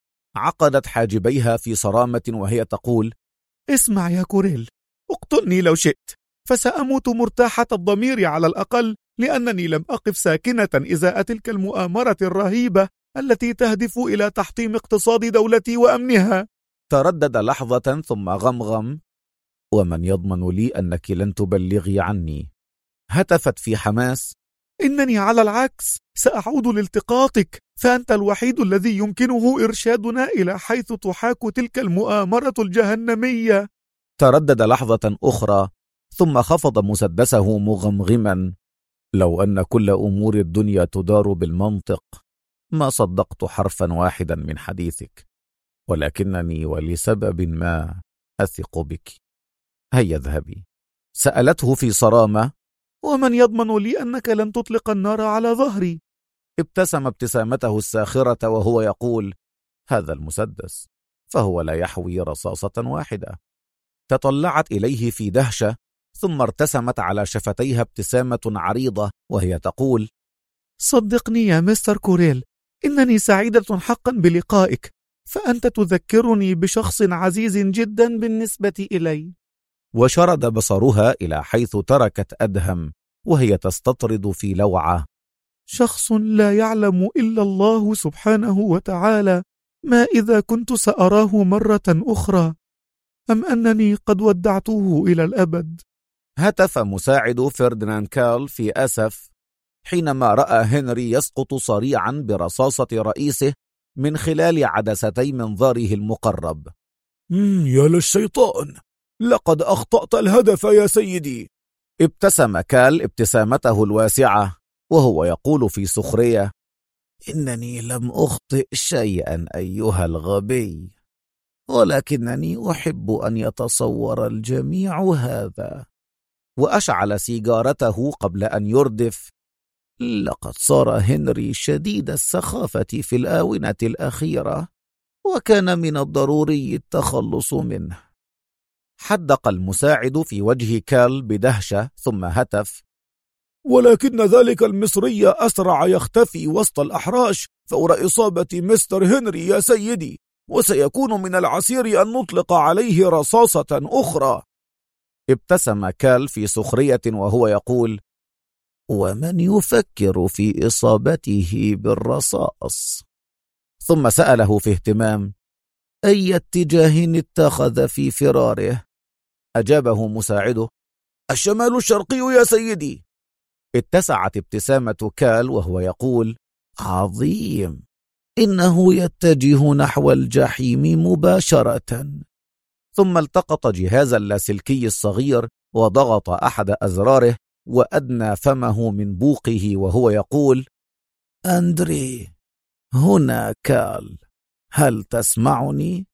عقدت حاجبيها في صرامة وهي تقول: اسمع يا كوريل، اقتلني لو شئت، فسأموت مرتاحة الضمير على الأقل، لأنني لم أقف ساكنة إزاء تلك المؤامرة الرهيبة التي تهدف إلى تحطيم اقتصاد دولتي وأمنها. تردد لحظة ثم غمغم: ومن يضمن لي أنك لن تبلغي عني؟ هتفت في حماس: إنني على العكس سأعود لالتقاطك، فأنت الوحيد الذي يمكنه إرشادنا إلى حيث تحاك تلك المؤامرة الجهنمية. تردد لحظة أخرى ثم خفض مسدسه مغمغما: لو أن كل أمور الدنيا تدار بالمنطق ما صدقت حرفا واحدا من حديثك، ولكنني ولسبب ما أثق بك. هيا اذهبي. سألته في صرامة: ومن يضمن لي أنك لن تطلق النار على ظهري؟ ابتسم ابتسامته الساخرة وهو يقول: هذا المسدس، فهو لا يحوي رصاصة واحدة. تطلعت إليه في دهشة، ثم ارتسمت على شفتيها ابتسامة عريضة وهي تقول: صدقني يا مستر كوريل، إنني سعيدة حقا بلقائك، فأنت تذكرني بشخص عزيز جدا بالنسبة إلي. وشرد بصرها إلى حيث تركت أدهم وهي تستطرد في لوعة: شخص لا يعلم إلا الله سبحانه وتعالى ما إذا كنت سأراه مرة أخرى أم أنني قد ودعته إلى الأبد. هتف مساعد فرديناند كارل في أسف حينما رأى هنري يسقط صريعا برصاصة رئيسه من خلال عدستي منظاره المقرب. يا للشيطان، لقد أخطأت الهدف يا سيدي. ابتسم كال ابتسامته الواسعة وهو يقول في سخرية: إنني لم أخطئ شيئا أيها الغبي، ولكنني أحب أن يتصور الجميع هذا. وأشعل سيجارته قبل أن يردف: لقد صار هنري شديد السخافة في الآونة الأخيرة، وكان من الضروري التخلص منه. حدق المساعد في وجه كال بدهشة ثم هتف: ولكن ذلك المصري أسرع يختفي وسط الأحراش فور إصابة مستر هنري يا سيدي، وسيكون من العسير أن نطلق عليه رصاصة أخرى. ابتسم كال في سخرية وهو يقول: ومن يفكر في إصابته بالرصاص؟ ثم سأله في اهتمام: أي اتجاه اتخذ في فراره؟ أجابه مساعده: الشمال الشرقي يا سيدي. اتسعت ابتسامة كال وهو يقول: عظيم، إنه يتجه نحو الجحيم مباشرة. ثم التقط جهاز اللاسلكي الصغير وضغط أحد أزراره وأدنى فمه من بوقه وهو يقول: أندري، هنا كال، هل تسمعني؟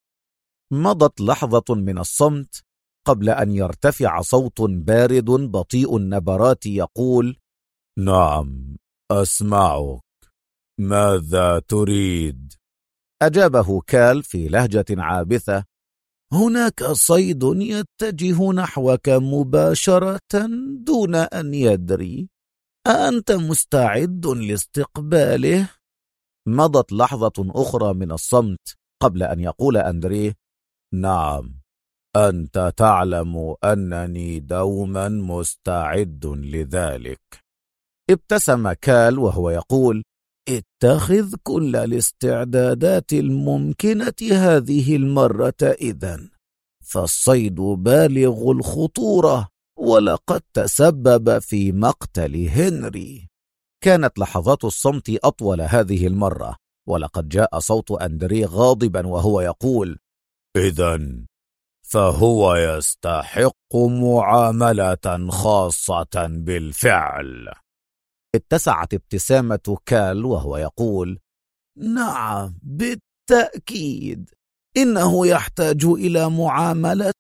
مضت لحظة من الصمت قبل أن يرتفع صوت بارد بطيء النبرات يقول: نعم، أسمعك، ماذا تريد؟ أجابه كال في لهجة عابثة: هناك صيد يتجه نحوك مباشرة دون أن يدري، أأنت مستعد لاستقباله؟ مضت لحظة أخرى من الصمت قبل أن يقول أندريه: نعم، أنت تعلم أنني دوما مستعد لذلك. ابتسم كال وهو يقول: اتخذ كل الاستعدادات الممكنة هذه المرة إذن، فالصيد بالغ الخطورة ولقد تسبب في مقتل هنري. كانت لحظات الصمت أطول هذه المرة، ولقد جاء صوت أندريه غاضبا وهو يقول: إذن فهو يستحق معاملة خاصة بالفعل. اتسعت ابتسامة كال وهو يقول: نعم بالتأكيد، إنه يحتاج إلى معاملة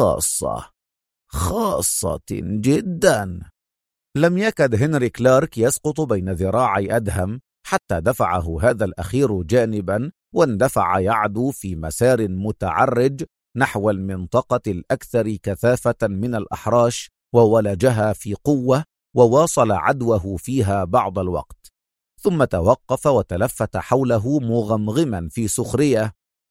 خاصة جدا. لم يكد هنري كلارك يسقط بين ذراعي أدهم حتى دفعه هذا الأخير جانبا واندفع يعدو في مسار متعرج نحو المنطقة الأكثر كثافة من الأحراش وولجها في قوة وواصل عدوه فيها بعض الوقت، ثم توقف وتلفت حوله مغمغما في سخرية: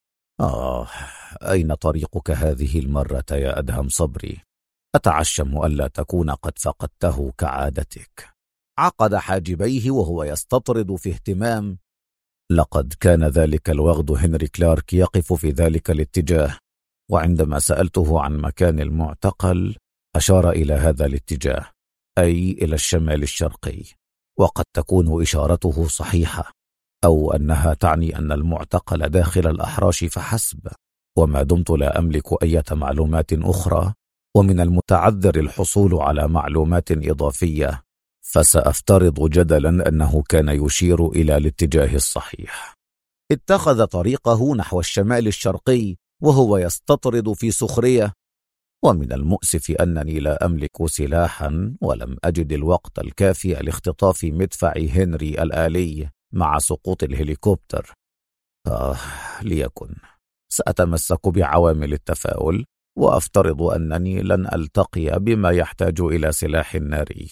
أين طريقك هذه المرة يا أدهم صبري؟ أتعشم ألا تكون قد فقدته كعادتك. عقد حاجبيه وهو يستطرد في اهتمام: لقد كان ذلك الوغد هنري كلارك يقف في ذلك الاتجاه، وعندما سألته عن مكان المعتقل أشار إلى هذا الاتجاه، أي إلى الشمال الشرقي. وقد تكون إشارته صحيحة، أو أنها تعني أن المعتقل داخل الأحراش فحسب، وما دمت لا أملك أي معلومات أخرى، ومن المتعذر الحصول على معلومات إضافية، فسأفترض جدلا أنه كان يشير إلى الاتجاه الصحيح. اتخذ طريقه نحو الشمال الشرقي وهو يستطرد في سخرية: ومن المؤسف أنني لا أملك سلاحا، ولم أجد الوقت الكافي لاختطاف مدفع هنري الآلي مع سقوط الهليكوبتر. ليكن. سأتمسك بعوامل التفاؤل، وأفترض أنني لن ألتقي بما يحتاج إلى سلاح ناري.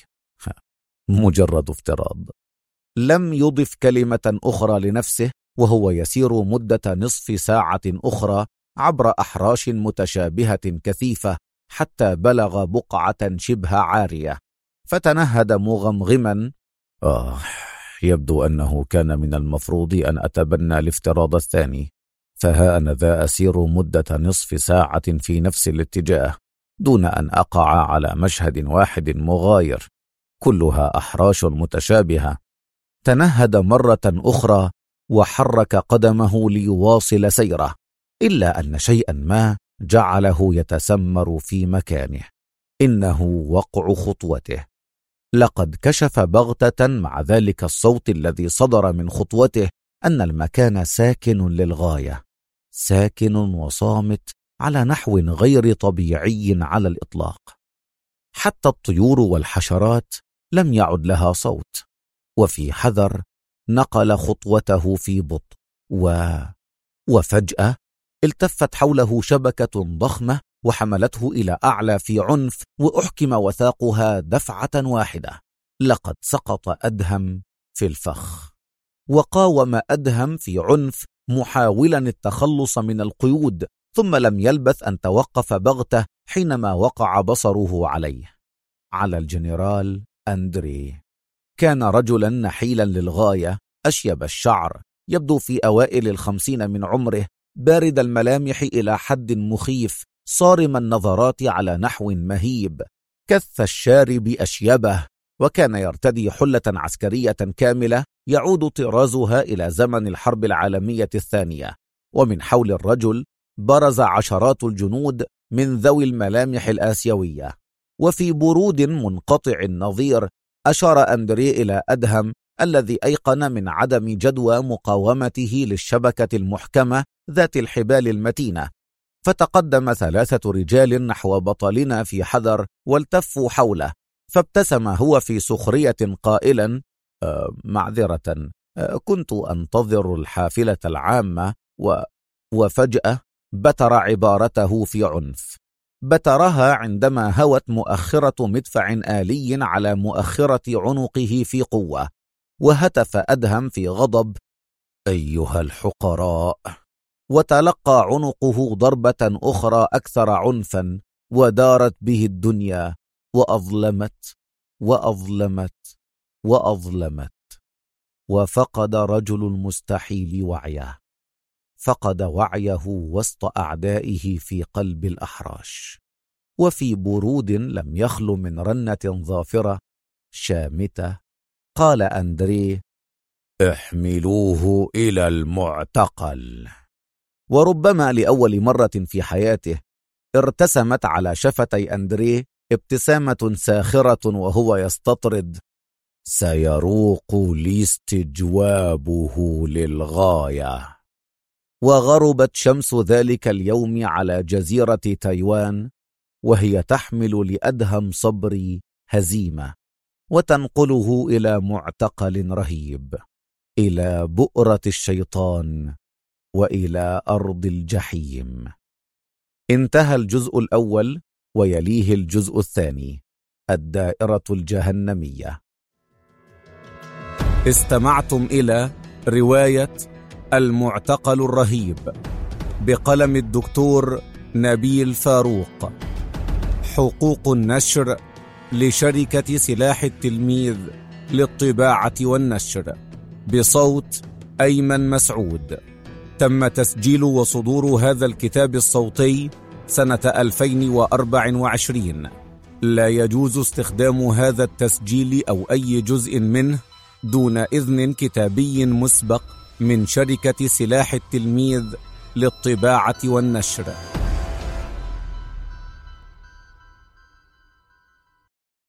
مجرد افتراض. لم يضف كلمة أخرى لنفسه وهو يسير مدة نصف ساعة أخرى عبر أحراش متشابهة كثيفة حتى بلغ بقعة شبه عارية، فتنهد مغمغما: يبدو أنه كان من المفروض أن أتبنى الافتراض الثاني، فها أنا ذا أسير مدة نصف ساعة في نفس الاتجاه دون أن أقع على مشهد واحد مغاير، كلها أحراش متشابهة. تنهد مرة أخرى وحرك قدمه ليواصل سيره، إلا أن شيئا ما جعله يتسمر في مكانه، إنه وقع خطوته. لقد كشف بغتة مع ذلك الصوت الذي صدر من خطوته أن المكان ساكن للغاية، ساكن وصامت على نحو غير طبيعي على الإطلاق. حتى الطيور والحشرات لم يعد لها صوت. وفي حذر نقل خطوته في بطء، وفجأة التفت حوله شبكة ضخمة وحملته إلى أعلى في عنف، وأحكم وثاقها دفعة واحدة. لقد سقط أدهم في الفخ، وقاوم أدهم في عنف محاولا التخلص من القيود، ثم لم يلبث أن توقف بغته حينما وقع بصره على الجنرال أندري. كان رجلا نحيلا للغاية، أشيب الشعر، يبدو في أوائل 50 من عمره، بارد الملامح إلى حد مخيف، صارم النظرات على نحو مهيب، كث الشارب أشيبه، وكان يرتدي حلة عسكرية كاملة يعود طرازها إلى زمن الحرب العالمية الثانية. ومن حول الرجل برز عشرات الجنود من ذوي الملامح الآسيوية. وفي برود منقطع النظير أشار أندري إلى أدهم الذي أيقن من عدم جدوى مقاومته للشبكة المحكمة ذات الحبال المتينة، فتقدم 3 رجال نحو بطلنا في حذر والتفوا حوله، فابتسم هو في سخرية قائلا: معذرة، كنت أنتظر الحافلة العامة. وفجأة بتر عبارته في عنف، بترها عندما هوت مؤخرة مدفع آلي على مؤخرة عنقه في قوة، وهتف أدهم في غضب: أيها الحقراء! وتلقى عنقه ضربة أخرى أكثر عنفا، ودارت به الدنيا وأظلمت وأظلمت وأظلمت. وفقد رجل المستحيل وعيه، فقد وعيه وسط أعدائه في قلب الأحراش. وفي برود لم يخل من رنة ظافرة شامتة قال أندري: احملوه إلى المعتقل. وربما لأول مرة في حياته ارتسمت على شفتي أندري ابتسامة ساخرة وهو يستطرد: سيروق لي استجوابه للغاية. وغربت شمس ذلك اليوم على جزيرة تايوان، وهي تحمل لأدهم صبري هزيمة، وتنقله إلى معتقل رهيب، إلى بؤرة الشيطان، وإلى أرض الجحيم. انتهى الجزء الأول، ويليه الجزء الثاني، الدائرة الجهنمية. استمعتم إلى رواية المعتقل الرهيب بقلم الدكتور نبيل فاروق. حقوق النشر لشركة سلاح التلميذ للطباعة والنشر، بصوت أيمن مسعود. تم تسجيل وصدور هذا الكتاب الصوتي سنة 2024. لا يجوز استخدام هذا التسجيل أو أي جزء منه دون إذن كتابي مسبق من شركة سلاح التلميذ للطباعة والنشر.